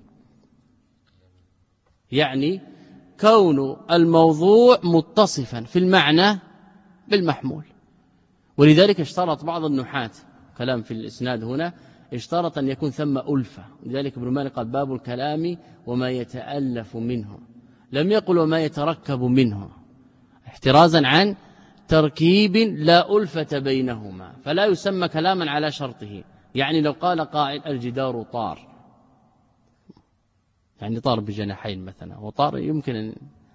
يعني كون الموضوع متصفا في المعنى بالمحمول. ولذلك اشترط بعض النحاة كلام في الإسناد هنا، اشترط أن يكون ثم ألفة. لذلك ابن مالك قال باب الكلام وما يتألف منه، لم يقل وما يتركب منه، احترازا عن تركيب لا ألفة بينهما، فلا يسمى كلاما على شرطه. يعني لو قال قائل الجدار طار، يعني طار بجناحين مثلا، وطار يمكن أن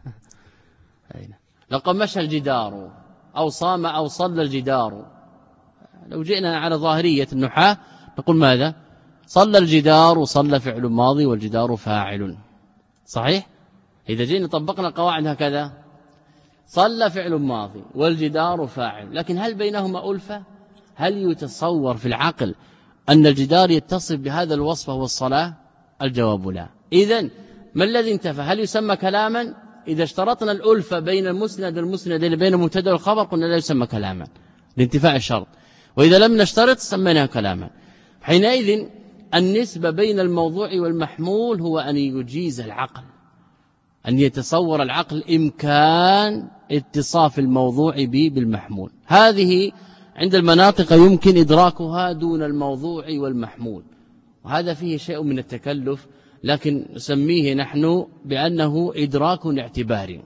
لو قال مشى الجدار أو صام أو صلى الجدار، لو جئنا على ظاهرية النحاة نقول ماذا؟ صلى الجدار، وصلى فعل ماضي والجدار فاعل، صحيح؟ إذا جئنا طبقنا قواعد هكذا، صلى فعل ماضي والجدار فاعل، لكن هل بينهما ألفة؟ هل يتصور في العقل أن الجدار يتصف بهذا الوصف وهو الصلاة؟ الجواب لا. إذن ما الذي انتفى؟ هل يسمى كلاما؟ إذا اشترطنا الألفة بين المسند والمسند اللي بين المبتدا والخبر قلنا لا يسمى كلاما لانتفاء الشرط، وإذا لم نشترط سميناه كلاما. حينئذ النسبة بين الموضوع والمحمول هو أن يجيز العقل، أن يتصور العقل إمكان اتصاف الموضوع به بالمحمول. هذه عند المناطق يمكن إدراكها دون الموضوع والمحمول، وهذا فيه شيء من التكلف، لكن نسميه نحن بأنه إدراك اعتباري.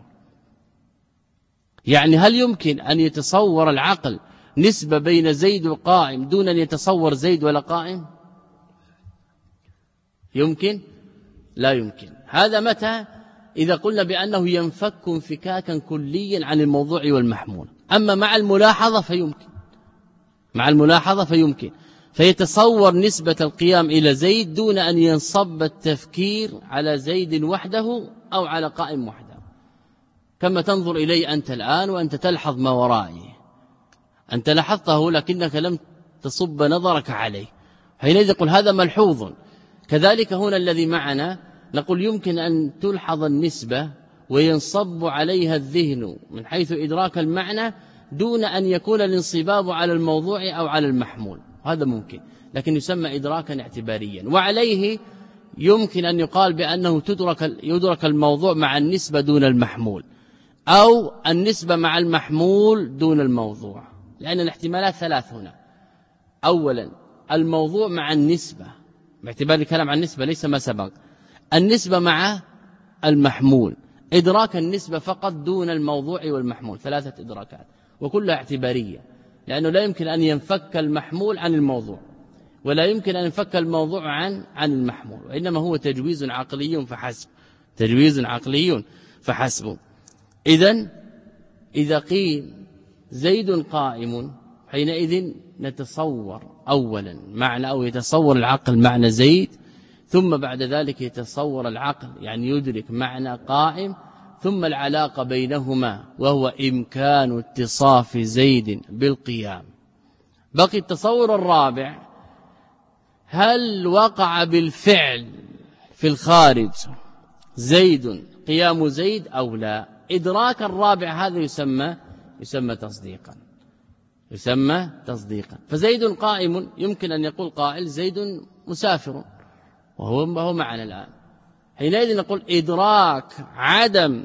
يعني هل يمكن أن يتصور العقل نسبة بين زيد وقائم دون أن يتصور زيد ولا قائم؟ يمكن لا يمكن. هذا متى؟ إذا قلنا بأنه ينفك انفكاكا كليا عن الموضوع والمحمول. أما مع الملاحظة فيمكن، مع الملاحظة فيمكن، فيتصور نسبة القيام إلى زيد دون أن ينصب التفكير على زيد وحده أو على قائم وحده، كما تنظر إلي أنت الآن وأنت تلحظ ما ورائي، أنت لاحظته لكنك لم تصب نظرك عليه، حينئذ يقول هذا ملحوظ. كذلك هنا الذي معنا نقول يمكن أن تلحظ النسبة وينصب عليها الذهن من حيث إدراك المعنى دون أن يكون الانصباب على الموضوع أو على المحمول، هذا ممكن، لكن يسمى إدراكا اعتباريا. وعليه يمكن أن يقال بأنه تدرك يدرك الموضوع مع النسبة دون المحمول، أو النسبة مع المحمول دون الموضوع، لأن الاحتمالات ثلاث هنا. أولا الموضوع مع النسبة، باعتبار الكلام عن النسبة ليس ما سبق، النسبة مع المحمول، إدراك النسبة فقط دون الموضوع والمحمول، ثلاثة إدراكات وكلها اعتبارية، لأنه لا يمكن أن ينفك المحمول عن الموضوع، ولا يمكن أن ينفك الموضوع عن عن المحمول، وإنما هو تجويز عقلي فحسب، تجويز عقلي فحسب. إذن إذا قيل زيد قائم حينئذ نتصور أولا معنى، أو يتصور العقل معنى زيد، ثم بعد ذلك يتصور العقل يعني يدرك معنى قائم، ثم العلاقة بينهما وهو إمكان اتصاف زيد بالقيام. بقي التصور الرابع، هل وقع بالفعل في الخارج زيد قيام زيد أو لا؟ إدراك الرابع هذا يسمى يسمى تصديقا، يسمى تصديقا. فزيد قائم يمكن أن يقول قائل زيد مسافر وهو هو معنا الآن، حينئذ نقول إدراك عدم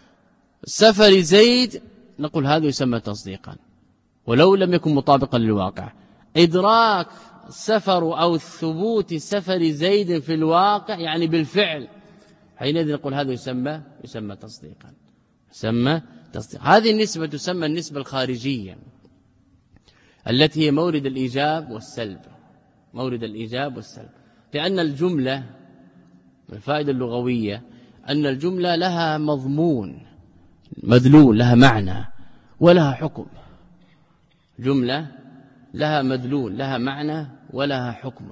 سفر زيد، نقول هذا يسمى تصديقا ولو لم يكن مطابقا للواقع. إدراك سفر أو ثبوت سفر زيد في الواقع يعني بالفعل، حينئذ نقول هذا يسمى يسمى تصديقا، يسمى تصديق. هذه النسبة تسمى النسبة الخارجية التي هي مورد الإيجاب والسلب، مورد الإيجاب والسلب، لأن الجملة الفائدة اللغوية أن الجملة لها مضمون مدلول، لها معنى ولها حكم. جملة لها مدلول، لها معنى ولها حكم.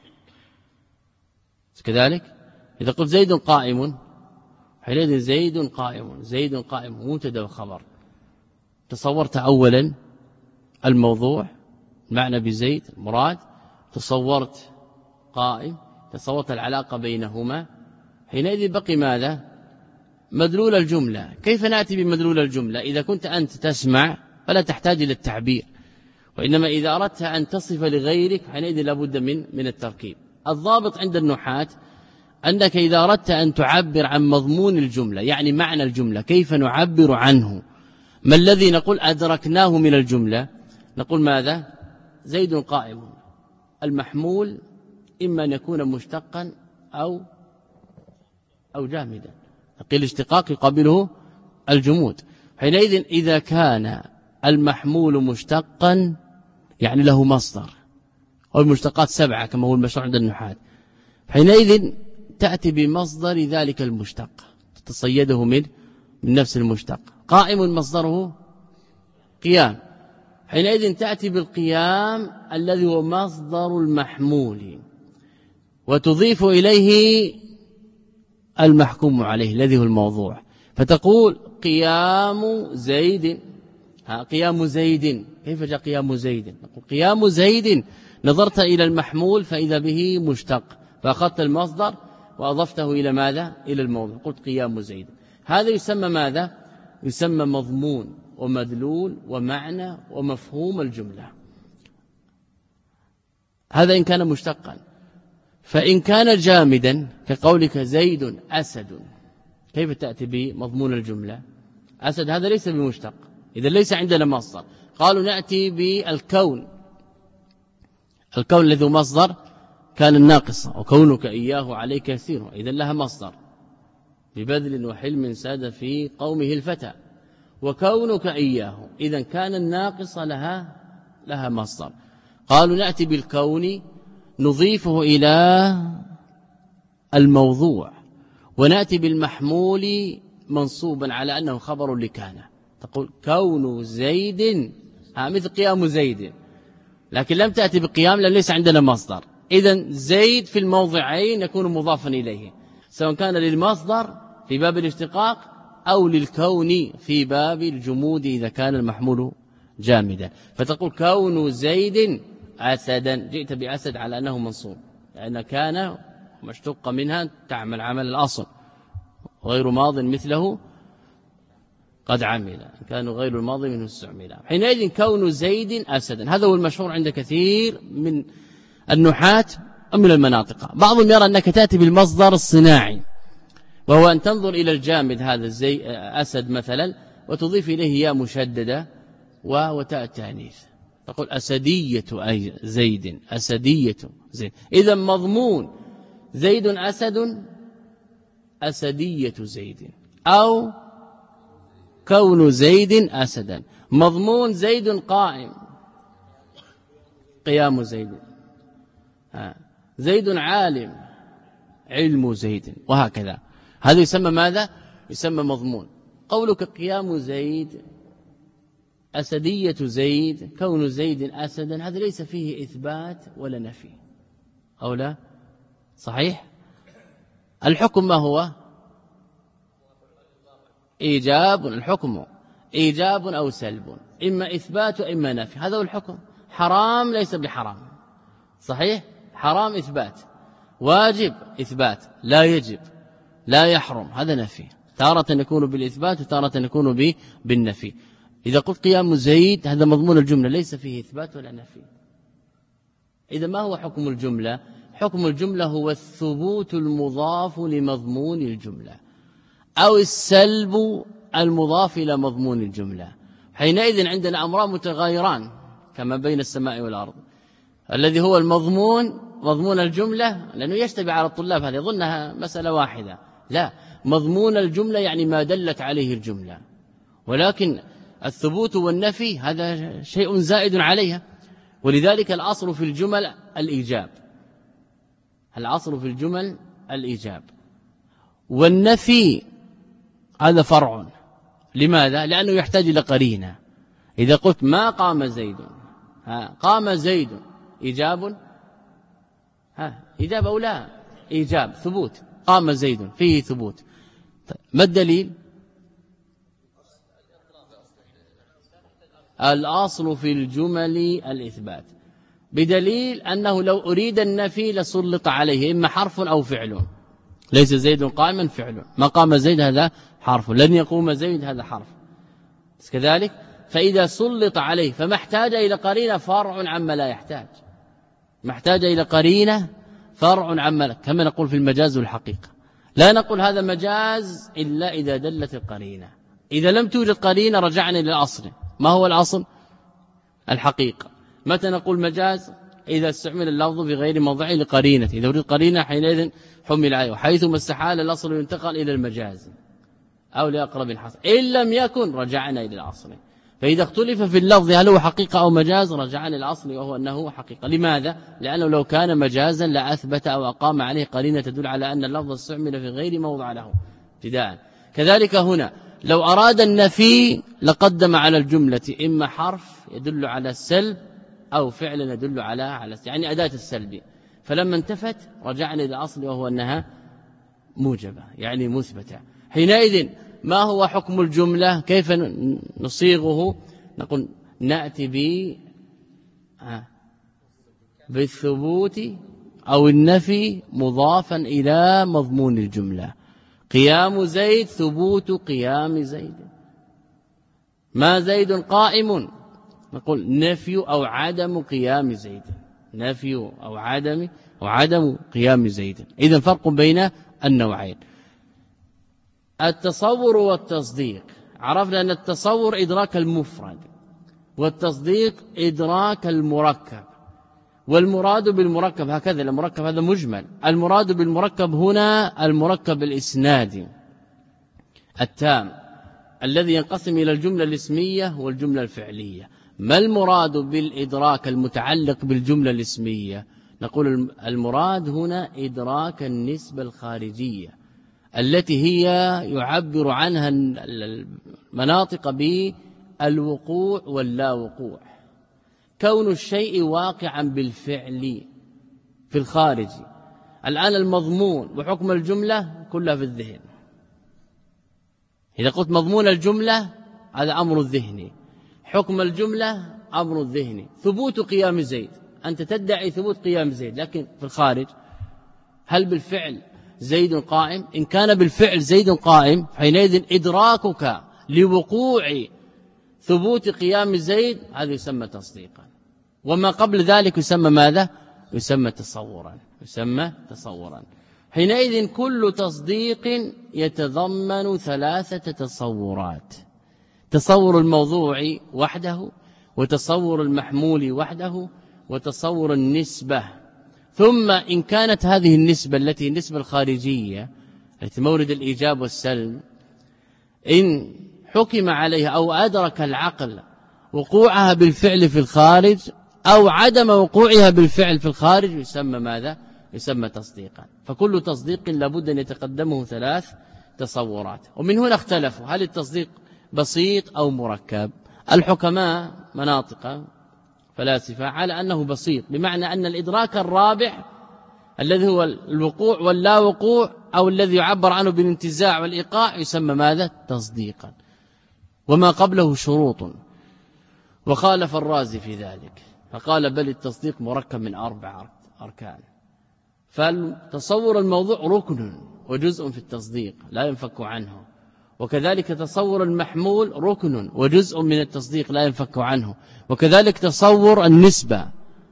كذلك إذا قلت زيد قائم حينئذ زيد قائم، زيد قائم مبتدا وخبر، تصورت أولا الموضوع معنى بزيد مراد، تصورت قائم، تصورت العلاقة بينهما، حينئذ بقي ماذا؟ مدلول الجملة. كيف نأتي بمدلول الجملة؟ إذا كنت أنت تسمع فلا تحتاج إلى التعبير، وإنما إذا أردت أن تصف لغيرك حينئذ لابد من من التركيب. الضابط عند النحاة أنك إذا أردت أن تعبر عن مضمون الجملة يعني معنى الجملة، كيف نعبر عنه؟ ما الذي نقول أدركناه من الجملة؟ نقول ماذا؟ زيد قائم، المحمول إما أن يكون مشتقا أو أو جامدا، قيل اشتقاق يقابله الجمود. حينئذ إذا كان المحمول مشتقا يعني له مصدر، والمشتقات سبعة كما هو المشروع عند النحاة، حينئذ تأتي بمصدر ذلك المشتق تتصيده من من نفس المشتق. قائم مصدره قيام، حينئذ تأتي بالقيام الذي هو مصدر المحمول وتضيف إليه المحكوم عليه الذي هو الموضوع، فتقول قيام زيد. ها قيام زيد، كيف جاء قيام زيد؟ نقول قيام زيد نظرت إلى المحمول فإذا به مشتق، فأخذت المصدر وأضفته إلى ماذا؟ إلى الموضوع، قلت قيام زيد. هذا يسمى ماذا؟ يسمى مضمون ومدلول ومعنى ومفهوم الجملة. هذا إن كان مشتقا. فإن كان جامدا كقولك زيد أسد، كيف تأتي بمضمون الجملة؟ أسد هذا ليس بمشتق، إذا ليس عندنا مصدر. قالوا نأتي بالكون، الكون الذي مصدر كان الناقصة، وكونك إياه عليك يسير، إذا لها مصدر ببذل وحلم ساد في قومه الفتى، وكونك إياه إذا كان الناقصة لها لها مصدر. قالوا نأتي بالكون نضيفه إلى الموضوع، ونأتي بالمحمول منصوبا على أنه خبر لكان. تقول كون زيد مثل قيام زيد، لكن لم تأتي بقيام لأن ليس عندنا مصدر. إذن زيد في الموضعين يكون مضافا إليه، سواء كان للمصدر في باب الاشتقاق أو للكون في باب الجمود إذا كان المحمول جامدا. فتقول كون زيد أسدا، جئت بأسد على أنه منصوب لأن كان مشتق منها تعمل عمل الأصل، غير ماض مثله قد عمل، كان غير الماضي منه استعمل. حينئذ كون زيد أسدا، هذا هو المشهور عند كثير من النحاة ومن المناطق. بعضهم يرى أنك تأتي بالمصدر الصناعي، وهو أن تنظر إلى الجامد هذا زي أسد مثلا وتضيف إليه ياء مشددة وتاء التأنيث، تقول أسدية أي زيد، أسدية زيد. إذا مضمون زيد أسد، أسدية زيد، أو كون زيد أسدا. مضمون زيد قائم، قيام زيد. زيد عالم، علم زيد، وهكذا. هذا يسمى ماذا؟ يسمى مضمون. قولك قيام زيد، أسدية زيد، كون زيد أسدا، هذا ليس فيه إثبات ولا نفي، أو لا؟ صحيح؟ الحكم ما هو؟ إيجاب. الحكم إيجاب أو سلب، إما إثبات وإما نفي، هذا هو الحكم. حرام ليس بحرام، صحيح؟ حرام إثبات، واجب إثبات، لا يجب لا يحرم، هذا نفي. تارة يكون بالإثبات وتارة يكون بالنفي. إذا قلت قيام زيد هذا مضمون الجملة ليس فيه إثبات ولا نفي. إذا ما هو حكم الجملة؟ حكم الجملة هو الثبوت المضاف لمضمون الجملة أو السلب المضاف إلى مضمون الجملة. حينئذ عندنا أمران متغايران كما بين السماء والأرض. الذي هو المضمون مضمون الجملة، لأنه يشتبه على الطلاب هذا يظنها مسألة واحدة، لا، مضمون الجملة يعني ما دلت عليه الجملة، ولكن الثبوت والنفي هذا شيء زائد عليها. ولذلك الأصل في الجمل الإيجاب، الأصل في الجمل الإيجاب، والنفي هذا فرع. لماذا؟ لأنه يحتاج إلى قرينة. إذا قلت ما قام زيد، ها قام زيد إيجاب، ها إيجاب أو لا؟ إيجاب، ثبوت. قام زيد فيه ثبوت. ما الدليل؟ الأصل في الجمل الإثبات، بدليل أنه لو أريد النفي لسلط عليه إما حرف أو فعل. ليس زيد قائما فعل، ما قام زيد هذا حرف، لن يقوم زيد هذا حرف كذلك. فإذا سلط عليه فما احتاج إلى قرينة فرع عما لا يحتاج، ما احتاج إلى قرينة فرع عما لا، كما نقول في المجاز والحقيقة. لا نقول هذا مجاز إلا إذا دلت القرينة. إذا لم توجد قرينة رجعنا للأصل. ما هو الأصل؟ الحقيقة. متى نقول مجاز؟ إذا استعمل اللفظ في غير موضعه لقرينة، إذا وجد قرينة حينئذ حمل عليه، حيثما استحال الأصل ينتقل إلى المجاز أو لأقرب الحصر. إن لم يكن رجعنا إلى الأصل. فإذا اختلف في اللفظ هل هو حقيقة أو مجاز رجعنا للأصل وهو أنه حقيقة. لماذا؟ لأنه لو كان مجازا لأثبت أو أقام عليه قرينة تدل على أن اللفظ استعمل في غير موضع له ابتداء. كذلك هنا لو أراد النفي لقدم على الجملة إما حرف يدل على السلب أو فعل يدل على على يعني أداة السلب. فلما انتفت رجعنا إلى الأصل وهو أنها موجبة يعني مثبتة. حينئذ ما هو حكم الجملة؟ كيف نصيغه؟ نقول نأتي ب بالثبوت أو النفي مضافا إلى مضمون الجملة. قيام زيد ثبوت قيام زيد. ما زيد قائم، نقول نفي أو عدم قيام زيد، نفي أو عدم أو عدم قيام زيد. إذن فرق بين النوعين. التصور والتصديق، عرفنا أن التصور إدراك المفرد والتصديق إدراك المركب. والمراد بالمركب هكذا، المركب هذا مجمل، المراد بالمركب هنا المركب الإسنادي التام الذي ينقسم إلى الجملة الاسمية والجملة الفعلية. ما المراد بالإدراك المتعلق بالجملة الاسمية؟ نقول المراد هنا إدراك النسبة الخارجية التي هي يعبر عنها المناطق بالوقوع واللا وقوع، كون الشيء واقعا بالفعل في الخارج. الآن المضمون وحكم الجملة كلها في الذهن. إذا قلت مضمون الجملة هذا أمر الذهني، حكم الجملة أمر الذهني. ثبوت قيام زيد، أنت تدعي ثبوت قيام زيد، لكن في الخارج هل بالفعل زيد قائم؟ إن كان بالفعل زيد قائم حينئذ إدراكك لوقوع ثبوت قيام زيد هذا يسمى تصديقا، وما قبل ذلك يسمى ماذا؟ يسمى تصورا، يسمى تصورا. حينئذ كل تصديق يتضمن ثلاثة تصورات: تصور الموضوع وحده، وتصور المحمول وحده، وتصور النسبة. ثم إن كانت هذه النسبة التي النسبة الخارجية التي مورد الإيجاب والسلب إن حكم عليها أو أدرك العقل وقوعها بالفعل في الخارج أو عدم وقوعها بالفعل في الخارج يسمى ماذا؟ يسمى تصديقا. فكل تصديق لابد أن يتقدمه ثلاث تصورات. ومن هنا اختلفوا هل التصديق بسيط أو مركب. الحكماء مناطق فلاسفة على أنه بسيط، بمعنى أن الإدراك الرابع الذي هو الوقوع واللا وقوع أو الذي يعبر عنه بالانتزاع والإيقاع يسمى ماذا؟ تصديقا، وما قبله شروط. وخالف الرازي في ذلك فقال بل التصديق مركب من أربع أركان. فالتصور الموضوع ركن وجزء في التصديق لا ينفك عنه، وكذلك تصور المحمول ركن وجزء من التصديق لا ينفك عنه، وكذلك تصور النسبة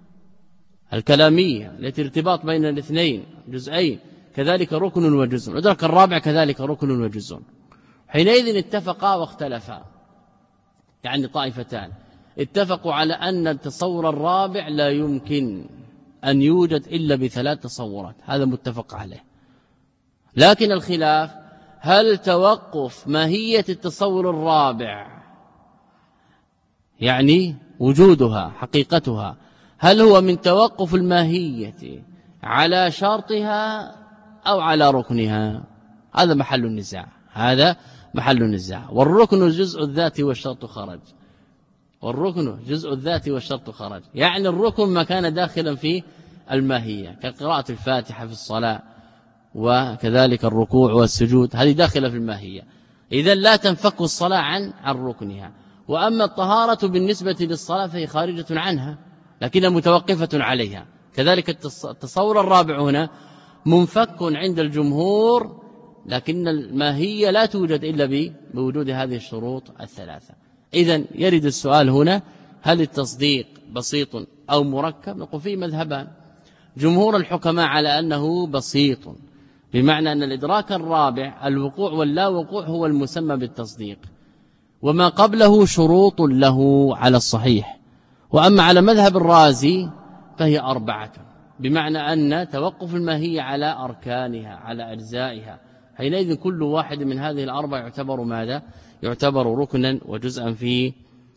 الكلامية التي ارتباط بين الاثنين جزئين كذلك ركن وجزء، وذلك الرابع كذلك ركن وجزء. حينئذ اتفقا واختلفا، يعني طائفتان اتفقوا على أن التصور الرابع لا يمكن أن يوجد إلا بثلاث تصورات، هذا متفق عليه. لكن الخلاف هل توقف ماهية التصور الرابع يعني وجودها حقيقتها هل هو من توقف الماهية على شرطها أو على ركنها؟ هذا محل النزاع، هذا محل النزاع. والركن جزء الذات والشرط خرج، والركن جزء الذات والشرط خرج، يعني الركن ما كان داخلا في الماهية كقراءة الفاتحة في الصلاة وكذلك الركوع والسجود، هذه داخلة في الماهية، إذن لا تنفك الصلاة عن عن ركنها. وأما الطهارة بالنسبة للصلاة فهي خارجة عنها لكنها متوقفة عليها. كذلك التصور الرابع هنا منفك عند الجمهور، لكن الماهية لا توجد إلا بوجود هذه الشروط الثلاثة. إذن يرد السؤال هنا هل التصديق بسيط أو مركب؟ نقول فيه مذهبان. جمهور الحكماء على أنه بسيط، بمعنى أن الإدراك الرابع الوقوع واللا وقوع هو المسمى بالتصديق، وما قبله شروط له على الصحيح. وأما على مذهب الرازي فهي أربعة، بمعنى أن توقف الماهية على أركانها على أجزائها، حينئذ كل واحد من هذه الأربع يعتبر ماذا؟ يعتبر ركنا وجزءا في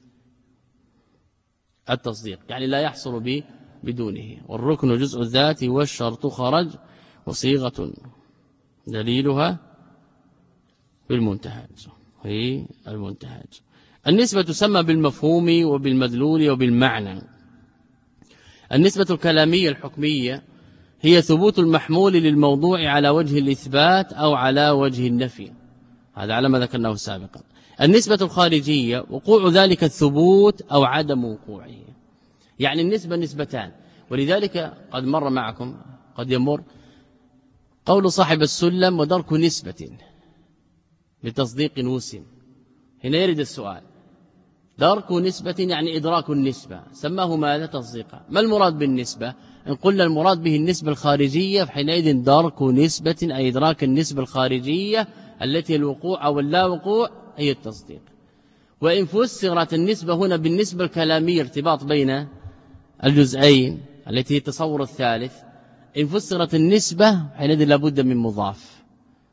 التصديق، يعني لا يحصل به بدونه. والركن جزء الذات والشرط خرج، وصيغة دليلها في المنتهج هي المنتهج. النسبة تسمى بالمفهوم وبالمدلول وبالمعنى. النسبة الكلامية الحكمية هي ثبوت المحمول للموضوع على وجه الإثبات أو على وجه النفي، هذا على ما ذكرناه سابقا. النسبة الخارجية وقوع ذلك الثبوت أو عدم وقوعه، يعني النسبة نسبتان. ولذلك قد مر معكم قد يمر قول صاحب السلم ودرك نسبة بتصديق وسم. هنا يرد السؤال درك نسبة يعني إدراك النسبة، سماه ماذا؟ تصديقا. ما المراد بالنسبة؟ إن قلنا المراد به النسبة الخارجية فحينئذ درك نسبة أي إدراك النسبة الخارجية التي الوقوع أو اللا وقوع هي التصديق. وإن فسرت النسبة هنا بالنسبة الكلامية ارتباط بين الجزئين التي هي التصور الثالث، إن فسرت النسبة حينئذ لابد من مضاف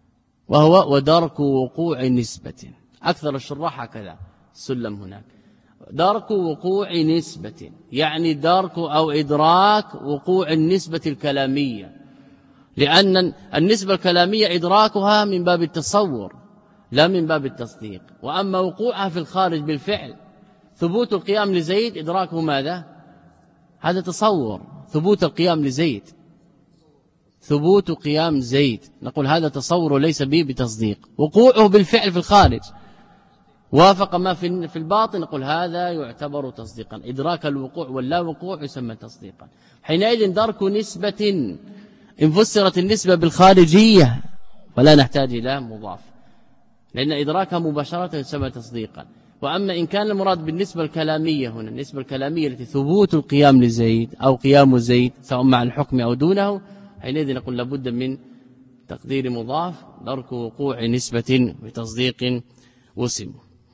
وهو ودرك وقوع نسبة. أكثر الشراح هكذا السلم هناك درك وقوع نسبة، يعني درك أو إدراك وقوع النسبة الكلامية، لأن النسبة الكلامية إدراكها من باب التصور لا من باب التصديق، وأما وقوعها في الخارج بالفعل ثبوت القيام لزيد إدراكه ماذا؟ هذا تصور. ثبوت القيام لزيد ثبوت قيام زيد نقول هذا تصور ليس به بتصديق. وقوعه بالفعل في الخارج وافق ما في الباطن نقول هذا يعتبر تصديقا. إدراك الوقوع واللا وقوع يسمى تصديقا. حينئذ درك نسبة إن فسرت النسبة بالخارجية ولا نحتاج إلى مضاف، لأن إدراكها مباشرة يسمى تصديقا. وأما إن كان المراد بالنسبة الكلامية هنا النسبة الكلامية التي ثبوت القيام لزيد أو قيام زيد سواء مع الحكم أو دونه، حينئذ نقول لابد من تقدير مضاف درك وقوع نسبة بتصديق وسم.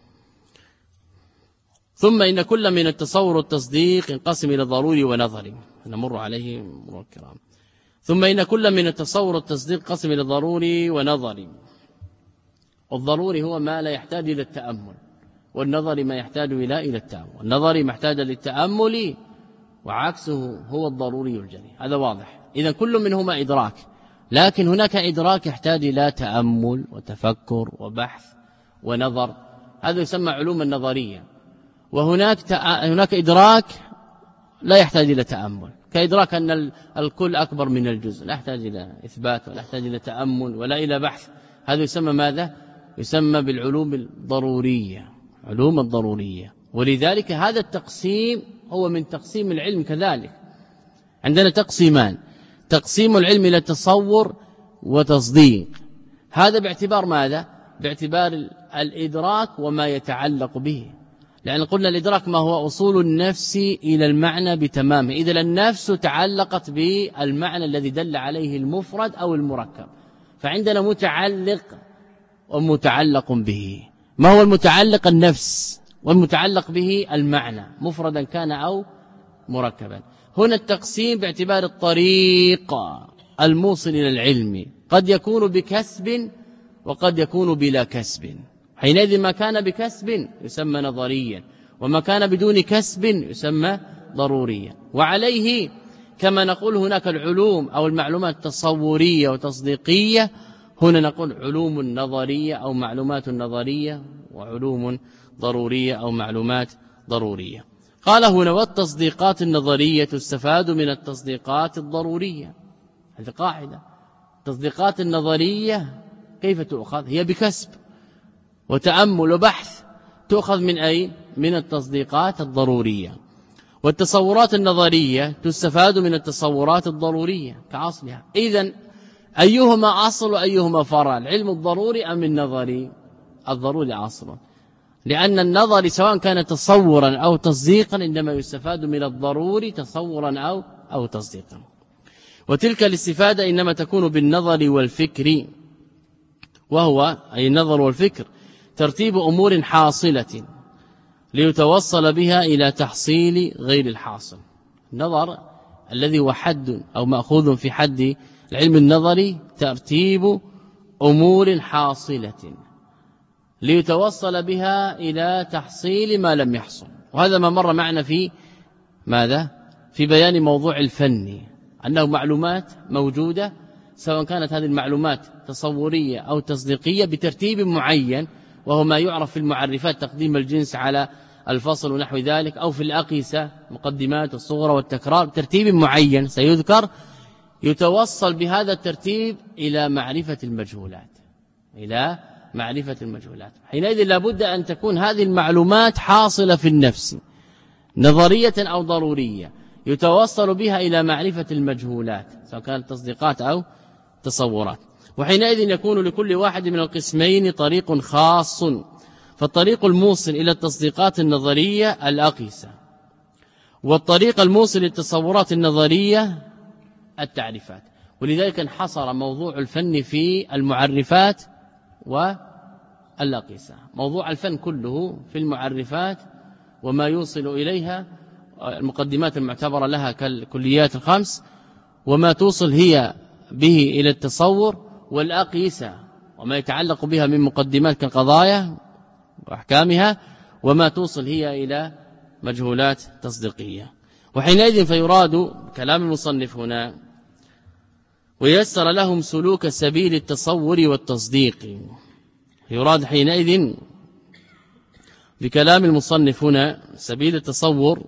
ثم إن كل من التصور والتصديق انقسم إلى ضروري ونظري، نمر عليه مرور الكرام. ثم إن كل من التصور والتصديق قسم إلى ضروري ونظري. والضروري هو ما لا يحتاج إلى التأمل، والنظري ما يحتاج إلى إلى التأمل. النظري محتاج للتأمل وعكسه هو الضروري الجلي، هذا واضح. إذا كل منهما إدراك، لكن هناك إدراك يحتاج إلى تأمل وتفكر وبحث ونظر، هذا يسمى علوم النظرية. وهناك تأ... هناك إدراك لا يحتاج إلى تأمل، كإدراك أن الكل أكبر من الجزء، لا يحتاج إلى إثبات ولا يحتاج إلى تأمل ولا إلى بحث. هذا يسمى ماذا؟ يسمى بالعلوم الضرورية، علوم الضرورية. ولذلك هذا التقسيم هو من تقسيم العلم كذلك. عندنا تقسيمان: تقسيم العلم إلى تصور وتصديق. هذا باعتبار ماذا؟ باعتبار الإدراك وما يتعلق به، لأن قلنا الإدراك ما هو أصول النفس إلى المعنى بتمامه. إذا النفس تعلقت بالمعنى الذي دل عليه المفرد أو المركب، فعندنا متعلق ومتعلق به. ما هو المتعلق؟ النفس، والمتعلق به المعنى مفردا كان أو مركبا. هنا التقسيم باعتبار الطريق الموصل إلى العلم، قد يكون بكسب وقد يكون بلا كسب. حينئذ ما كان بكسب يسمى نظريا، وما كان بدون كسب يسمى ضروريا. وعليه كما نقول هناك العلوم أو المعلومات التصورية وتصديقية، هنا نقول علوم نظرية أو معلومات نظرية، وعلوم ضرورية أو معلومات ضرورية. قال هنا: والتصديقات النظرية تستفاد من التصديقات الضرورية. هذه قاعدة. التصديقات النظرية كيف تؤخذ؟ هي بكسب وتأمل وبحث، تؤخذ من أي؟ من التصديقات الضرورية. والتصورات النظرية تستفاد من التصورات الضرورية كأصلها. إذن أيهما أصل وأيهما فرع؟ العلم الضروري أم النظري؟ الضروري أصل، لأن النظر سواء كان تصورا أو تصديقا إنما يستفاد من الضروري تصورا أو أو تصديقا. وتلك الاستفادة إنما تكون بالنظر والفكر، وهو أي النظر والفكر ترتيب أمور حاصلة ليتوصل بها إلى تحصيل غير الحاصل. النظر الذي هو حد أو مأخوذ في حد العلم النظري ترتيب أمور حاصلة ليتوصل بها إلى تحصيل ما لم يحصل. وهذا ما مر معنا في ماذا؟ في بيان موضوع الفن، أنه معلومات موجودة سواء كانت هذه المعلومات تصورية أو تصديقية بترتيب معين، وهو ما يعرف في المعرفات تقديم الجنس على الفصل ونحو ذلك، أو في الأقيسة مقدمات الصغرى والتكرار بترتيب معين سيذكر، يتوصل بهذا الترتيب إلى معرفة المجهولات إلى معرفة المجهولات. حينئذ لابد أن تكون هذه المعلومات حاصلة في النفس نظرية أو ضرورية يتوصل بها إلى معرفة المجهولات سواء كانت تصديقات أو تصورات. وحينئذ يكون لكل واحد من القسمين طريق خاص. فالطريق الموصل إلى التصديقات النظرية الأقيسة، والطريق الموصل للتصورات النظرية التعريفات. ولذلك انحصر موضوع الفن في المعرفات والأقيسة. موضوع الفن كله في المعرفات وما يوصل إليها، المقدمات المعتبرة لها كالكليات الخمس، وما توصل هي به إلى التصور، والأقيسة وما يتعلق بها من مقدمات كالقضايا وأحكامها، وما توصل هي إلى مجهولات تصديقية. وحينئذ فيراد كلام المصنف هنا ويسر لهم سلوك سبيل التصور والتصديق. يراد حينئذ بكلام المصنف هنا سبيل التصور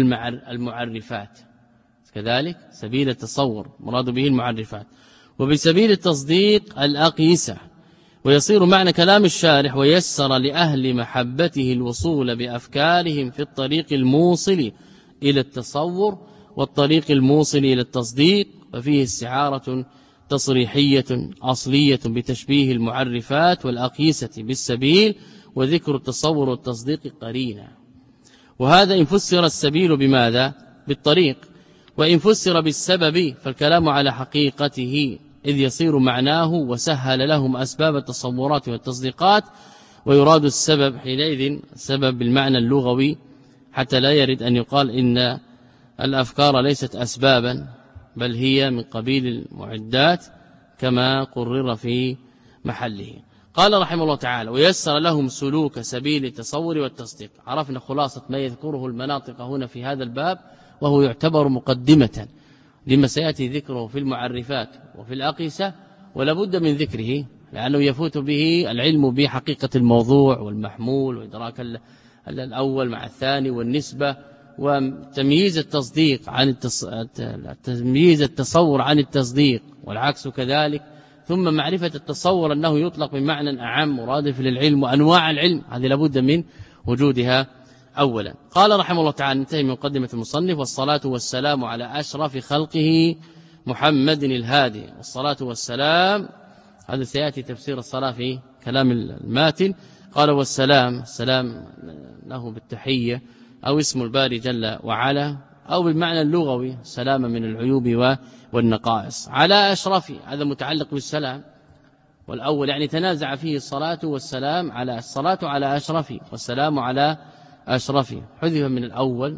المعرفات، كذلك سبيل التصور مراد به المعرفات، وبسبيل التصديق الأقيسة. ويصير معنى كلام الشارح ويسر لأهل محبته الوصول بأفكارهم في الطريق الموصل إلى التصور والطريق الموصل إلى التصديق، وفيه استعارة تصريحية أصلية بتشبيه المعرفات والأقيسة بالسبيل، وذكر التصور والتصديق قرينا. وهذا إن فسر السبيل بماذا؟ بالطريق، وإن فسر بالسبب فالكلام على حقيقته، إذ يصير معناه وسهل لهم أسباب التصورات والتصديقات. ويراد السبب حينئذ سبب بالمعنى اللغوي، حتى لا يرد أن يقال إن الأفكار ليست أسبابا، بل هي من قبيل المعدات كما قرر في محله. قال رحمه الله تعالى ويسر لهم سلوك سبيل التصور والتصديق. عرفنا خلاصة ما يذكره المناطق هنا في هذا الباب، وهو يعتبر مقدمة لما سيأتي ذكره في المعرفات وفي الأقيسة، ولا بد من ذكره لأنه يفوت به العلم بحقيقة الموضوع والمحمول وإدراك الأول مع الثاني والنسبة، وتمييز التصديق عن التص... تمييز التصور عن التصديق والعكس كذلك، ثم معرفة التصور أنه يطلق بمعنى أعم مرادف للعلم وأنواع العلم، هذه لابد من وجودها أولا. قال رحمه الله تعالى ننتهي من مقدمة المصنف والصلاة والسلام على أشرف خلقه محمد الهادي. والصلاة والسلام هذا سيأتي تفسير الصلاة في كلام الماتن. قال والسلام، السلام له بالتحية أو اسم الباري جل وعلا، أو بالمعنى اللغوي سلامة من العيوب والنقائص. على أشرف هذا متعلق بالسلام، والأول يعني تنازع فيه الصلاة والسلام على الصلاة على أشرف والسلام على أشرف، حذف من الأول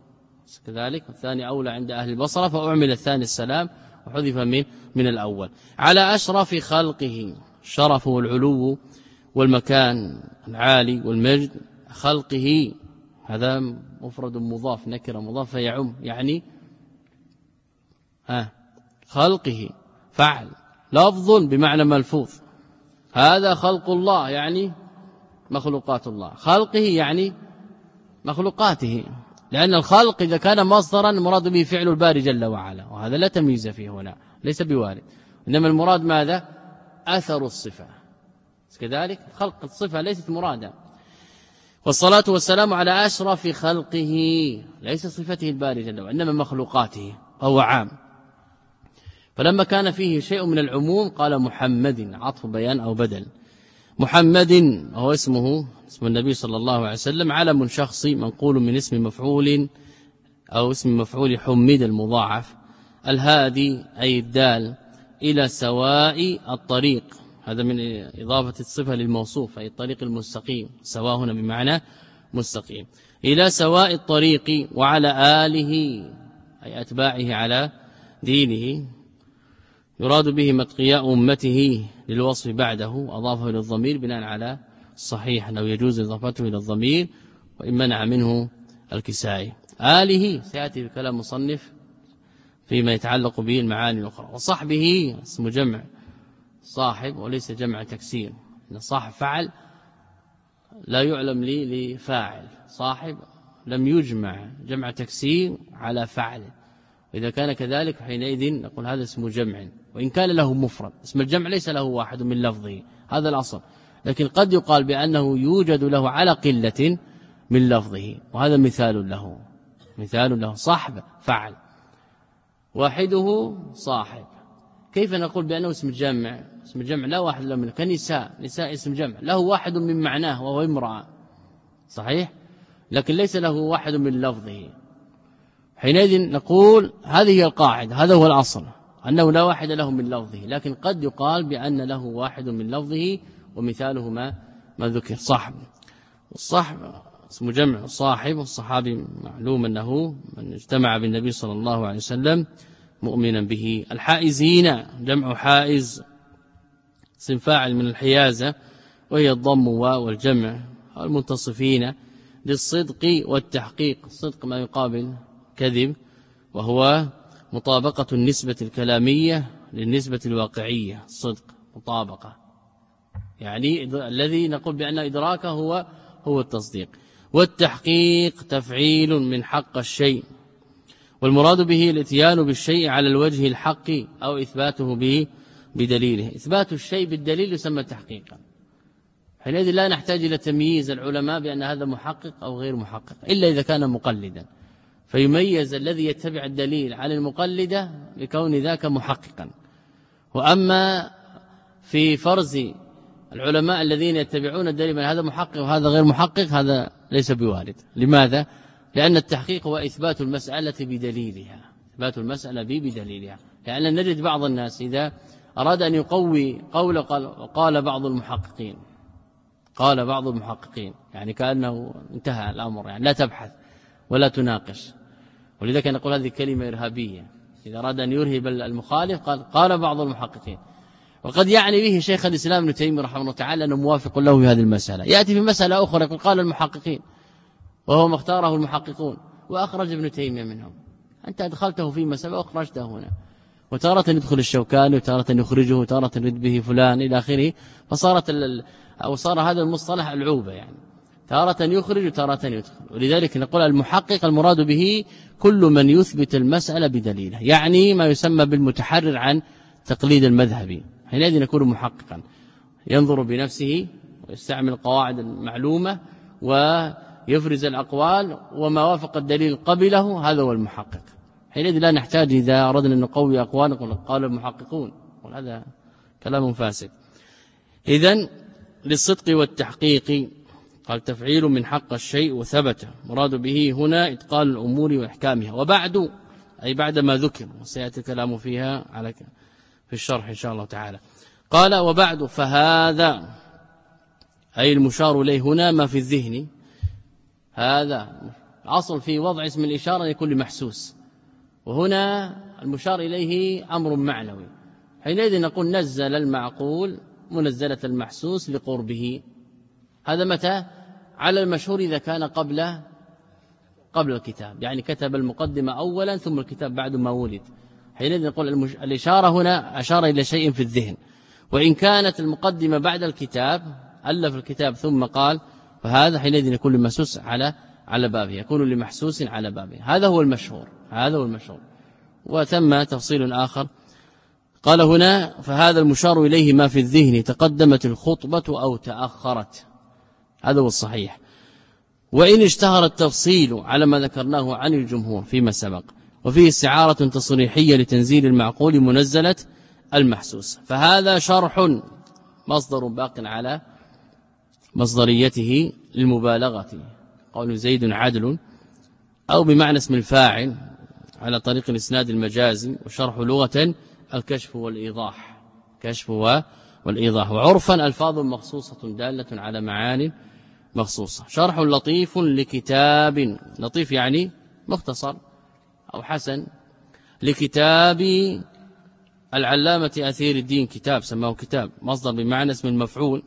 كذلك، والثاني أولى عند أهل البصرة فأعمل الثاني السلام وحذف من من الأول. على أشرف خلقه، الشرف والعلو والمكان العالي والمجد، خلقه هذا مفرد مضاف نكرة مضاف يعم، يعني ها خلقه فعل لفظ بمعنى ملفوظ، هذا خلق الله يعني مخلوقات الله، خلقه يعني مخلوقاته، لأن الخلق إذا كان مصدرا مراد به فعل الباري جل وعلا، وهذا لا تمييز فيه هنا ليس بوارد، إنما المراد ماذا؟ أثر الصفة، كذلك خلق الصفة ليست مرادا. والصلاة والسلام على أشرف خلقه، ليس صفته الباري جل وعلا إنما مخلوقاته، هو عام. فلما كان فيه شيء من العموم قال محمد، عطف بيان أو بدل. محمد هو اسمه اسم النبي صلى الله عليه وسلم، علم شخصي منقول من اسم مفعول أو اسم مفعول حمد المضاعف. الهادي أي الدال إلى سواء الطريق، هذا من إضافة الصفة للموصوف أي الطريق المستقيم، سواء هنا بمعنى مستقيم، إلى سواء الطريق، وعلى آله أي أتباعه على دينه، يراد به متقياء أمته للوصف بعده، أضافه إلى الضمير بناء على الصحيح أنه يجوز إضافته إلى الضمير، وإن منع منه الكسائي. آله سيأتي بكلام مصنف فيما يتعلق به المعاني الأخرى. وصحبه اسم جمع صاحب وليس جمع تكسير، إن صاحب فعل لا يعلم لي لفاعل، صاحب لم يجمع جمع تكسير على فعل، وإذا كان كذلك حينئذ نقول هذا اسم جمع، وإن كان له مفرد. اسم الجمع ليس له واحد من لفظه، هذا الأصل، لكن قد يقال بأنه يوجد له على قلة من لفظه، وهذا مثال له، مثال له صاحب فعل واحده صاحب. كيف نقول بأنه اسم جمع؟ اسم جمع لا واحد له منه، كنساء، نساء اسم جمع له واحد من معناه وهو امرأة، صحيح، لكن ليس له واحد من لفظه. حينئذ نقول هذه هي القاعدة، هذا هو الأصل، أنه لا واحد له من لفظه، لكن قد يقال بأن له واحد من لفظه، ومثاله ما ما ذكر صاحب. والصاحب اسم جمع صاحب، والصحابي معلوم أنه من اجتمع بالنبي صلى الله عليه وسلم مؤمنا به. الحائزين جمع حائز، اسم فاعل من الحيازة وهي الضم والجمع. المنتصفين للصدق والتحقيق. الصدق ما يقابل كذب، وهو مطابقة النسبة الكلامية للنسبة الواقعية. الصدق مطابقة، يعني الذي نقول بأن إدراكه هو هو التصديق. والتحقيق تفعيل من حق الشيء، والمراد به الاتيان بالشيء على الوجه الحق أو إثباته به بدليله. إثبات الشيء بالدليل يسمى تحقيقا. حينئذ لا نحتاج إلى تمييز العلماء بأن هذا محقق أو غير محقق إلا إذا كان مقلدا، فيميز الذي يتبع الدليل عن المقلدة بكون ذاك محققا. وأما في فرز العلماء الذين يتبعون الدليل من هذا محقق وهذا غير محقق هذا ليس بوارد. لماذا؟ لأن التحقيق هو إثبات المسألة بدليلها، إثبات المسألة بدليلها. لأن نجد بعض الناس إذا أراد أن يقوي قول قال, قال بعض المحققين قال بعض المحققين يعني كأنه انتهى الأمر، يعني لا تبحث ولا تناقش. ولذلك نقول هذه كلمة إرهابية. إذا أراد أن يرهب المخالف قال قال بعض المحققين، وقد يعني به شيخ الإسلام ابن تيمية رحمه الله تعالى أنه موافق له في هذه المسألة. يأتي في مسألة أخرى يقول قال المحققين وهو ما اختاره المحققون وأخرج ابن تيمية منهم. أنت أدخلته في مسألة وأخرجته هنا، وتارة يدخل الشوكاني وتارة يخرجه وتارة يرد به فلان إلى آخره. فصارت أو صار هذا المصطلح العوبة، يعني تارة يخرج وتارة يدخل. ولذلك نقول المحقق المراد به كل من يثبت المسألة بدليله، يعني ما يسمى بالمتحرر عن تقليد المذهبي. حينئذ يكون محققا، ينظر بنفسه ويستعمل القواعد المعلومة ويفرز الأقوال وما وافق الدليل قبله، هذا هو المحقق. حينئذ لا نحتاج إذا أردنا أن نقوي أقوال نقول قال المحققون، وهذا كلام فاسد. إذن للصدق والتحقيق قال تفعيل من حق الشيء وثبت، مراد به هنا إتقان الأمور وإحكامها. وبعد أي بعد ما ذكر، وسيأتي الكلام فيها على في الشرح إن شاء الله تعالى. قال وبعد فهذا أي المشار إليه هنا ما في الذهن. هذا الأصل في وضع اسم الإشارة يكون لمحسوس، وهنا المشار إليه أمر معنوي. حينئذ نقول نزل المعقول منزلة المحسوس لقربه. هذا متى؟ على المشهور إذا كان قبل قبل الكتاب، يعني كتب المقدمة أولا ثم الكتاب بعد ما ولد. حينئذ نقول المش... الإشارة هنا أشار إلى شيء في الذهن. وإن كانت المقدمة بعد الكتاب ألف الكتاب ثم قال، فهذا حينئذ يكون لمحسوس على على بابه، يكون لمحسوس على بابه. هذا هو المشهور، هذا هو المشهور. وثم تفصيل آخر قال هنا فهذا المشار إليه ما في الذهن تقدمت الخطبة أو تأخرت، هذا هو الصحيح. وإن اشتهر التفصيل على ما ذكرناه عن الجمهور فيما سبق، وفيه استعارة تصريحية لتنزيل المعقول منزلة المحسوس، فهذا شرح مصدر باق على مصدريته للمبالغة، قول زيد عدل، أو بمعنى اسم الفاعل على طريق الإسناد المجازي. وشرح لغة الكشف والإيضاح، كشف والإيضاح. وعرفا ألفاظ مخصوصة دالة على معاني مخصوصة. شرح لطيف لكتاب، لطيف يعني مختصر أو حسن، لكتاب العلامة أثير الدين، كتاب سماه كتاب، مصدر بمعنى اسم المفعول.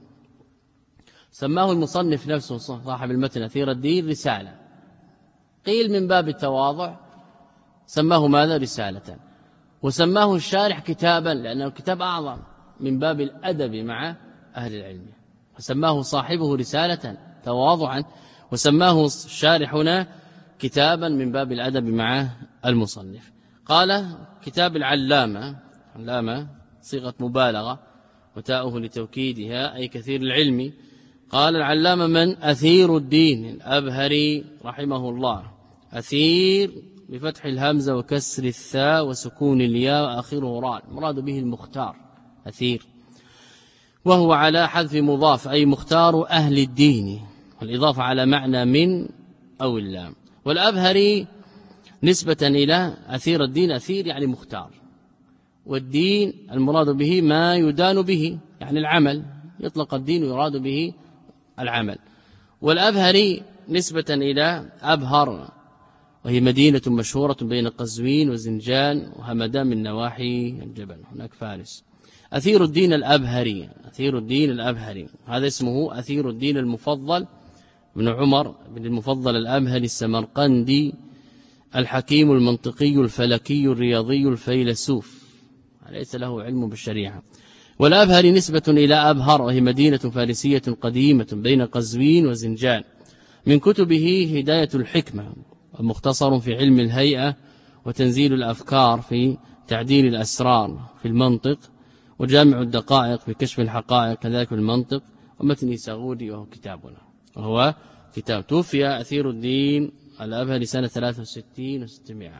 سماه المصنف نفسه صاحب المتن أثير الدين رسالة، قيل من باب التواضع سماه ماذا؟ رسالة. وسماه الشارح كتابا لأنه كتاب أعظم من باب الأدب مع أهل العلم، وسماه صاحبه رسالة تواضعا، وسماه الشارح هنا كتابا من باب الأدب مع المصنف. قال كتاب العلامة، علامة صيغة مبالغة وتاؤه لتوكيدها أي كثير العلم. قال العلامة من؟ أثير الدين الأبهري رحمه الله. أثير بفتح الهمزة وكسر الثاء وسكون الياء وآخره راء، مراد به المختار أثير، وهو على حذف مضاف أي مختار أهل الدين، والإضافة على معنى من أو اللام. والأبهري نسبة إلى أثير الدين، أثير يعني مختار، والدين المراد به ما يدان به يعني العمل، يطلق الدين ويراد به العمل. والأبهري نسبة إلى أبهر، وهي مدينة مشهورة بين قزوين وزنجان وهمدان من نواحي الجبل، هناك فارس. أثير الدين الأبهري، أثير الدين الأبهري هذا اسمه أثير الدين المفضل بن عمر بن المفضل الأمهلي السمرقندي الحكيم المنطقي الفلكي الرياضي الفيلسوف ليس له علم بالشريعة. والأبهري نسبة إلى أبهر وهي مدينة فارسية قديمة بين قزوين وزنجان. من كتبه هداية الحكمة ومختصر في علم الهيئة وتنزيل الأفكار في تعديل الأسرار في المنطق وجامع الدقائق في كشف الحقائق كذلك في المنطق ومتن ساغودي وهو كتابنا وهو كتاب. توفي أثير الدين الأبهري سنة ثلاثة وستين وستمائة.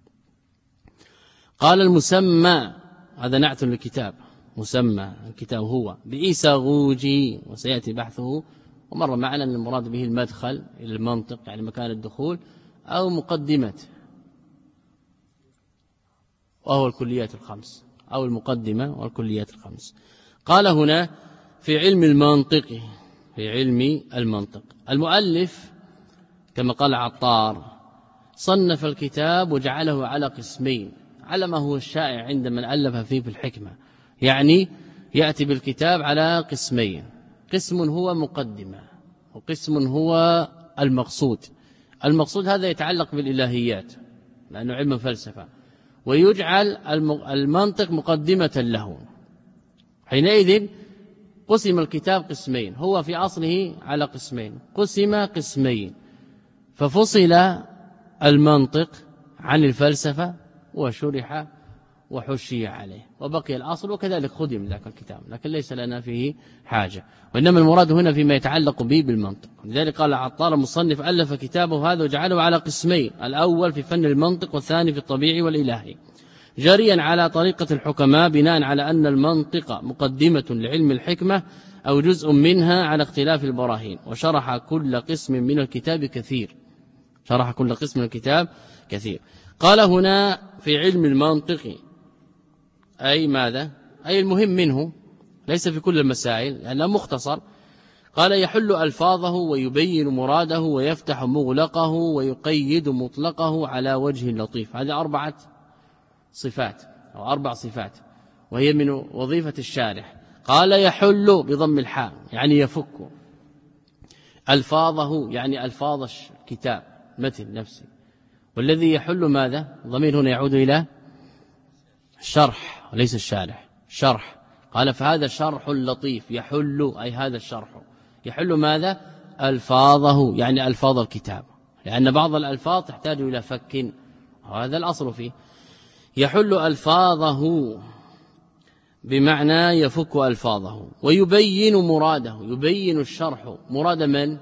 قال المسمى هذا نعت للكتاب مسمى الكتاب هو بإيساغوجي وسيأتي بحثه ومر معنا أن المراد به المدخل إلى المنطق يعني مكان الدخول أو مقدمة وهو الكليات الخمس أو المقدمة والكليات الخمس. قال هنا في علم المنطق في علم المنطق المؤلف كما قال عطار صنف الكتاب وجعله على قسمين على ما هو الشائع عند من ألف فيه في الحكمة يعني يأتي بالكتاب على قسمين قسم هو مقدمة وقسم هو المقصود. المقصود هذا يتعلق بالإلهيات لأنه علم فلسفة ويجعل المنطق مقدمة له. حينئذ قسم الكتاب قسمين هو في أصله على قسمين قسم قسمين ففصل المنطق عن الفلسفة وشرح وحشي عليه وبقي الأصل وكذلك خدم ذاك الكتاب لكن ليس لنا فيه حاجة وإنما المراد هنا فيما يتعلق به بالمنطق. لذلك قال عطار المصنف ألف كتابه هذا وجعله على قسمين الأول في فن المنطق والثاني في الطبيعي والإلهي جاريا على طريقة الحكماء بناء على أن المنطق مقدمة لعلم الحكمة أو جزء منها على اختلاف البراهين وشرح كل قسم من الكتاب كثير شرح كل قسم من الكتاب كثير. قال هنا في علم المنطق أي ماذا أي المهم منه ليس في كل المسائل لأنه مختصر. قال يحل ألفاظه ويبين مراده ويفتح مغلقه ويقيد مطلقه على وجه لطيف. هذه أربعة صفات أو أربع صفات وهي من وظيفة الشارح. قال يحل بضم الحاء يعني يفك ألفاظه يعني ألفاظ الكتاب متن نفسه والذي يحل ماذا ضمير هنا يعود إلى الشرح وليس الشارح شرح. قال فهذا شرح لطيف يحل أي هذا الشرح يحل ماذا ألفاظه يعني ألفاظ الكتاب لأن بعض الألفاظ تحتاج إلى فك وهذا الأصل فيه. يحل ألفاظه بمعنى يفك ألفاظه ويبين مراده يبين الشرح مراد من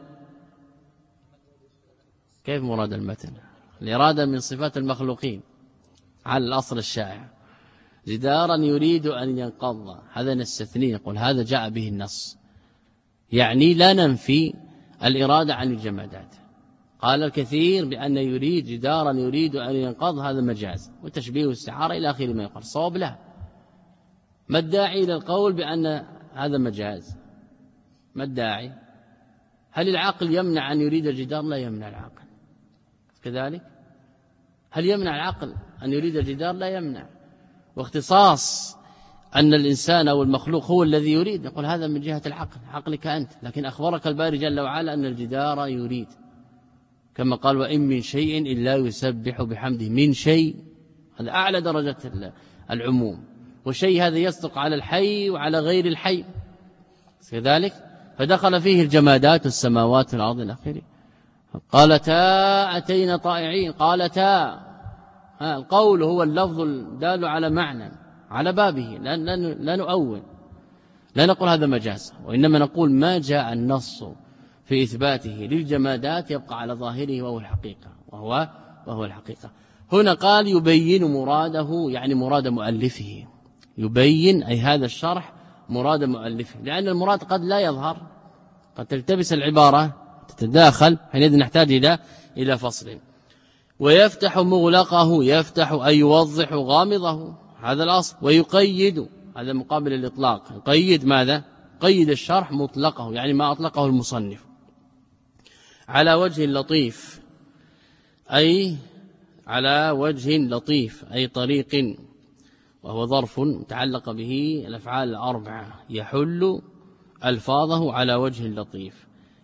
كيف مراد المتن الإرادة من صفات المخلوقين على الأصل الشائع جدارا يريد أن ينقض هذا نستثني نقول هذا جاء به النص يعني لا ننفي الإرادة عن الجمادات. قال الكثير بأن يريد جدارا يريد أن ينقض هذا مجاز وتشبيه واستعارة إلى آخر ما يقال صواب له. ما الداعي إلى القول بأن هذا مجاز ما الداعي هل العقل يمنع أن يريد الجدار لا يمنع العقل كذلك هل يمنع العقل أن يريد الجدار لا يمنع واختصاص أن الإنسان أو المخلوق هو الذي يريد نقول هذا من جهة العقل عقلك أنت لكن أخبرك الباري جل وعلا أن الجدار يريد كما قال وإن من شيء إلا يسبح بحمده من شيء هذا أعلى درجة العموم والشيء هذا يصدق على الحي وعلى غير الحي كذلك فدخل فيه الجمادات والسماوات والأرض إلى آخره. قالتا أتينا طائعين قالتا القول هو اللفظ الدال على معنى على بابه لا, لا, لا نؤول لا نقول هذا مجاز وإنما نقول ما جاء النص في إثباته للجمادات يبقى على ظاهره وهو الحقيقة وهو, وهو الحقيقة. هنا قال يبين مراده يعني مراد مؤلفه يبين أي هذا الشرح مراد مؤلفه لأن المراد قد لا يظهر قد تلتبس العبارة تتداخل حينئذ نحتاج إلى إلى فصل. ويفتح مغلقه يفتح أي يوضح غامضه هذا الأصل ويقيد هذا مقابل الإطلاق يقيد ماذا قيد الشرح مطلقه يعني ما أطلقه المصنف على وجه لطيف أي على وجه لطيف أي طريق وهو ظرف متعلق به الأفعال الأربعة يحل ألفاظه على وجه لطيف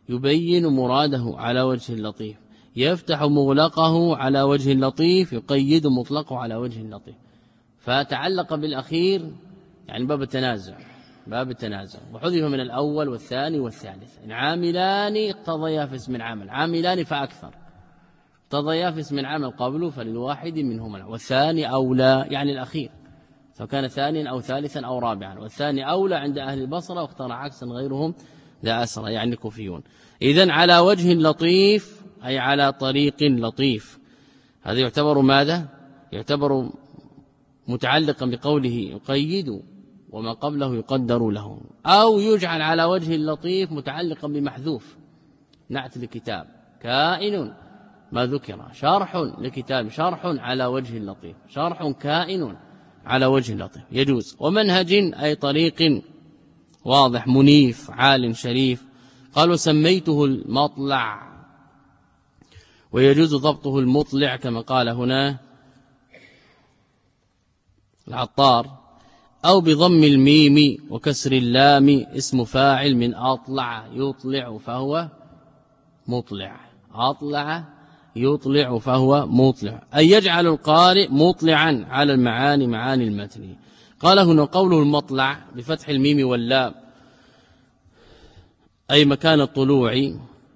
يبين مراده على وجه لطيف، يفتح مغلقه على وجه لطيف، يقيد مطلقه على وجه لطيف. فتعلق بالأخير يعني باب التنازع، باب التنازع، وحذف من الأول والثاني والثالث. إن عاملان اقتضيا في اسم العمل، عاملان فأكثر اقتضيا في اسم العمل قبله فللواحد منهما، والثاني أولى يعني الأخير، سواء كان ثانيا أو ثالثا أو رابعا، والثاني أولى عند أهل البصرة، واختار عكسا غيرهم لا أسر يعني الكوفيون. إذن على وجه لطيف أي على طريق لطيف، هذا يعتبر ماذا؟ يعتبر متعلقا بقوله يقيد وما قبله يقدر له، أو يجعل على وجه اللطيف متعلقا بمحذوف نعت لكتاب كائن ما ذكر، شرح لكتاب شرح على وجه اللطيف، شرح كائن على وجه اللطيف يجوز. ومنهج أي طريق واضح منيف عال شريف. قالوا سميته المطلع، ويجوز ضبطه المطلع كما قال هنا العطار، أو بضم الميم وكسر اللام اسم فاعل من أطلع يطلع فهو مطلع، أطلع يطلع فهو مطلع، أي يجعل القارئ مطلعا على المعاني معاني المتن. قال هنا قوله المطلع بفتح الميم واللام أي مكان الطلوع،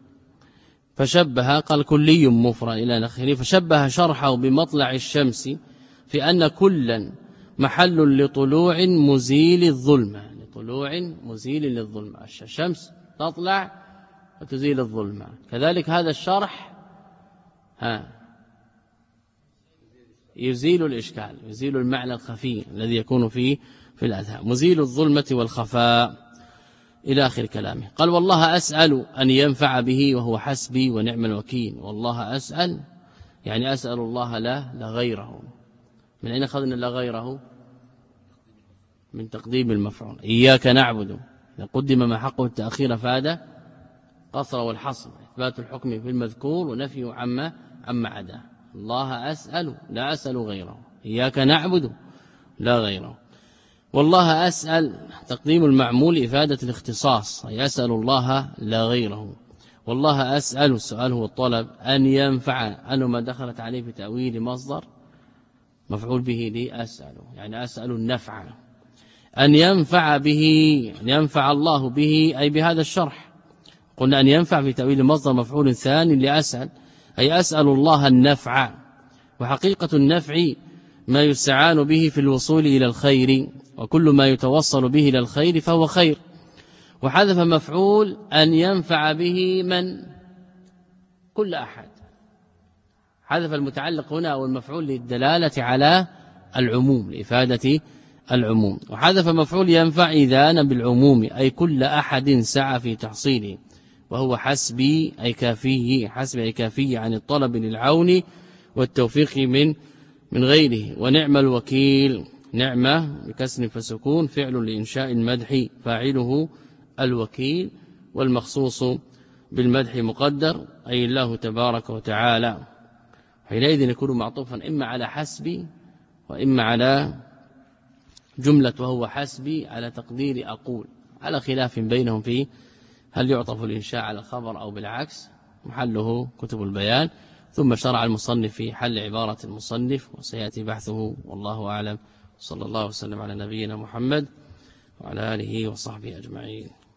فشبه قال كلي مفرد إلى آخره، فشبه شرحه بمطلع الشمس في أن كلا محل لطلوع مزيل الظلمة، لطلوع مزيل للظلمة، الشمس تطلع وتزيل الظلمة. كذلك هذا الشرح ها يزيل الإشكال، يزيل المعنى الخفي الذي يكون فيه في الأذهان، مزيل الظلمة والخفاء إلى آخر كلامه. قال والله أسأل أن ينفع به وهو حسبي ونعم الوكيل. والله أسأل يعني أسأل الله لا لا غيره. من أين أخذنا لا غيره؟ من تقديم المفعول. إياك نعبد إذا قدم ما حقه التأخير فاد قصر والحصر، إثبات الحكم في المذكور ونفيه عما عما عداه. الله أسأل لا أسأل غيره، إياك نعبد لا غيره. والله أسأل تقديم المعمول إفادة الاختصاص، أي أسأل الله لا غيره. والله أسأل السؤال هو الطلب، أن ينفع أنه ما دخلت عليه في تأويل مصدر مفعول به لي أسأل يعني أسأل النفع، أن ينفع به أن ينفع الله به أي بهذا الشرح. قلنا أن ينفع في تأويل مصدر مفعول ثاني لأسأل أي أسأل الله النفع، وحقيقة النفع ما يستعان به في الوصول إلى الخير، وكل ما يتوصل به إلى الخير فهو خير. وحذف مفعول أن ينفع به من كل أحد، حذف المتعلق هنا أو المفعول للدلالة على العموم لإفادة العموم، وحذف مفعول ينفع إذانا بالعموم أي كل أحد سعى في تحصيله، وهو حسبي أي كافيه، حسبي أي كافيه عن الطلب للعون والتوفيق من من غيره. ونعم الوكيل، نعمة بكسر فسكون فعل لإنشاء المدح فاعله الوكيل، والمخصوص بالمدح مقدر أي الله تبارك وتعالى، حينئذ يكون معطوفا إما على حسبي وإما على جملة وهو حسبي على تقدير أقول، على خلاف بينهم فيه هل يعطف الإنشاء على الخبر أو بالعكس، محله كتب البيان. ثم شرع المصنف في حل عبارة المصنف وسيأتي بحثه والله أعلم. صلى الله وسلم على نبينا محمد وعلى آله وصحبه أجمعين.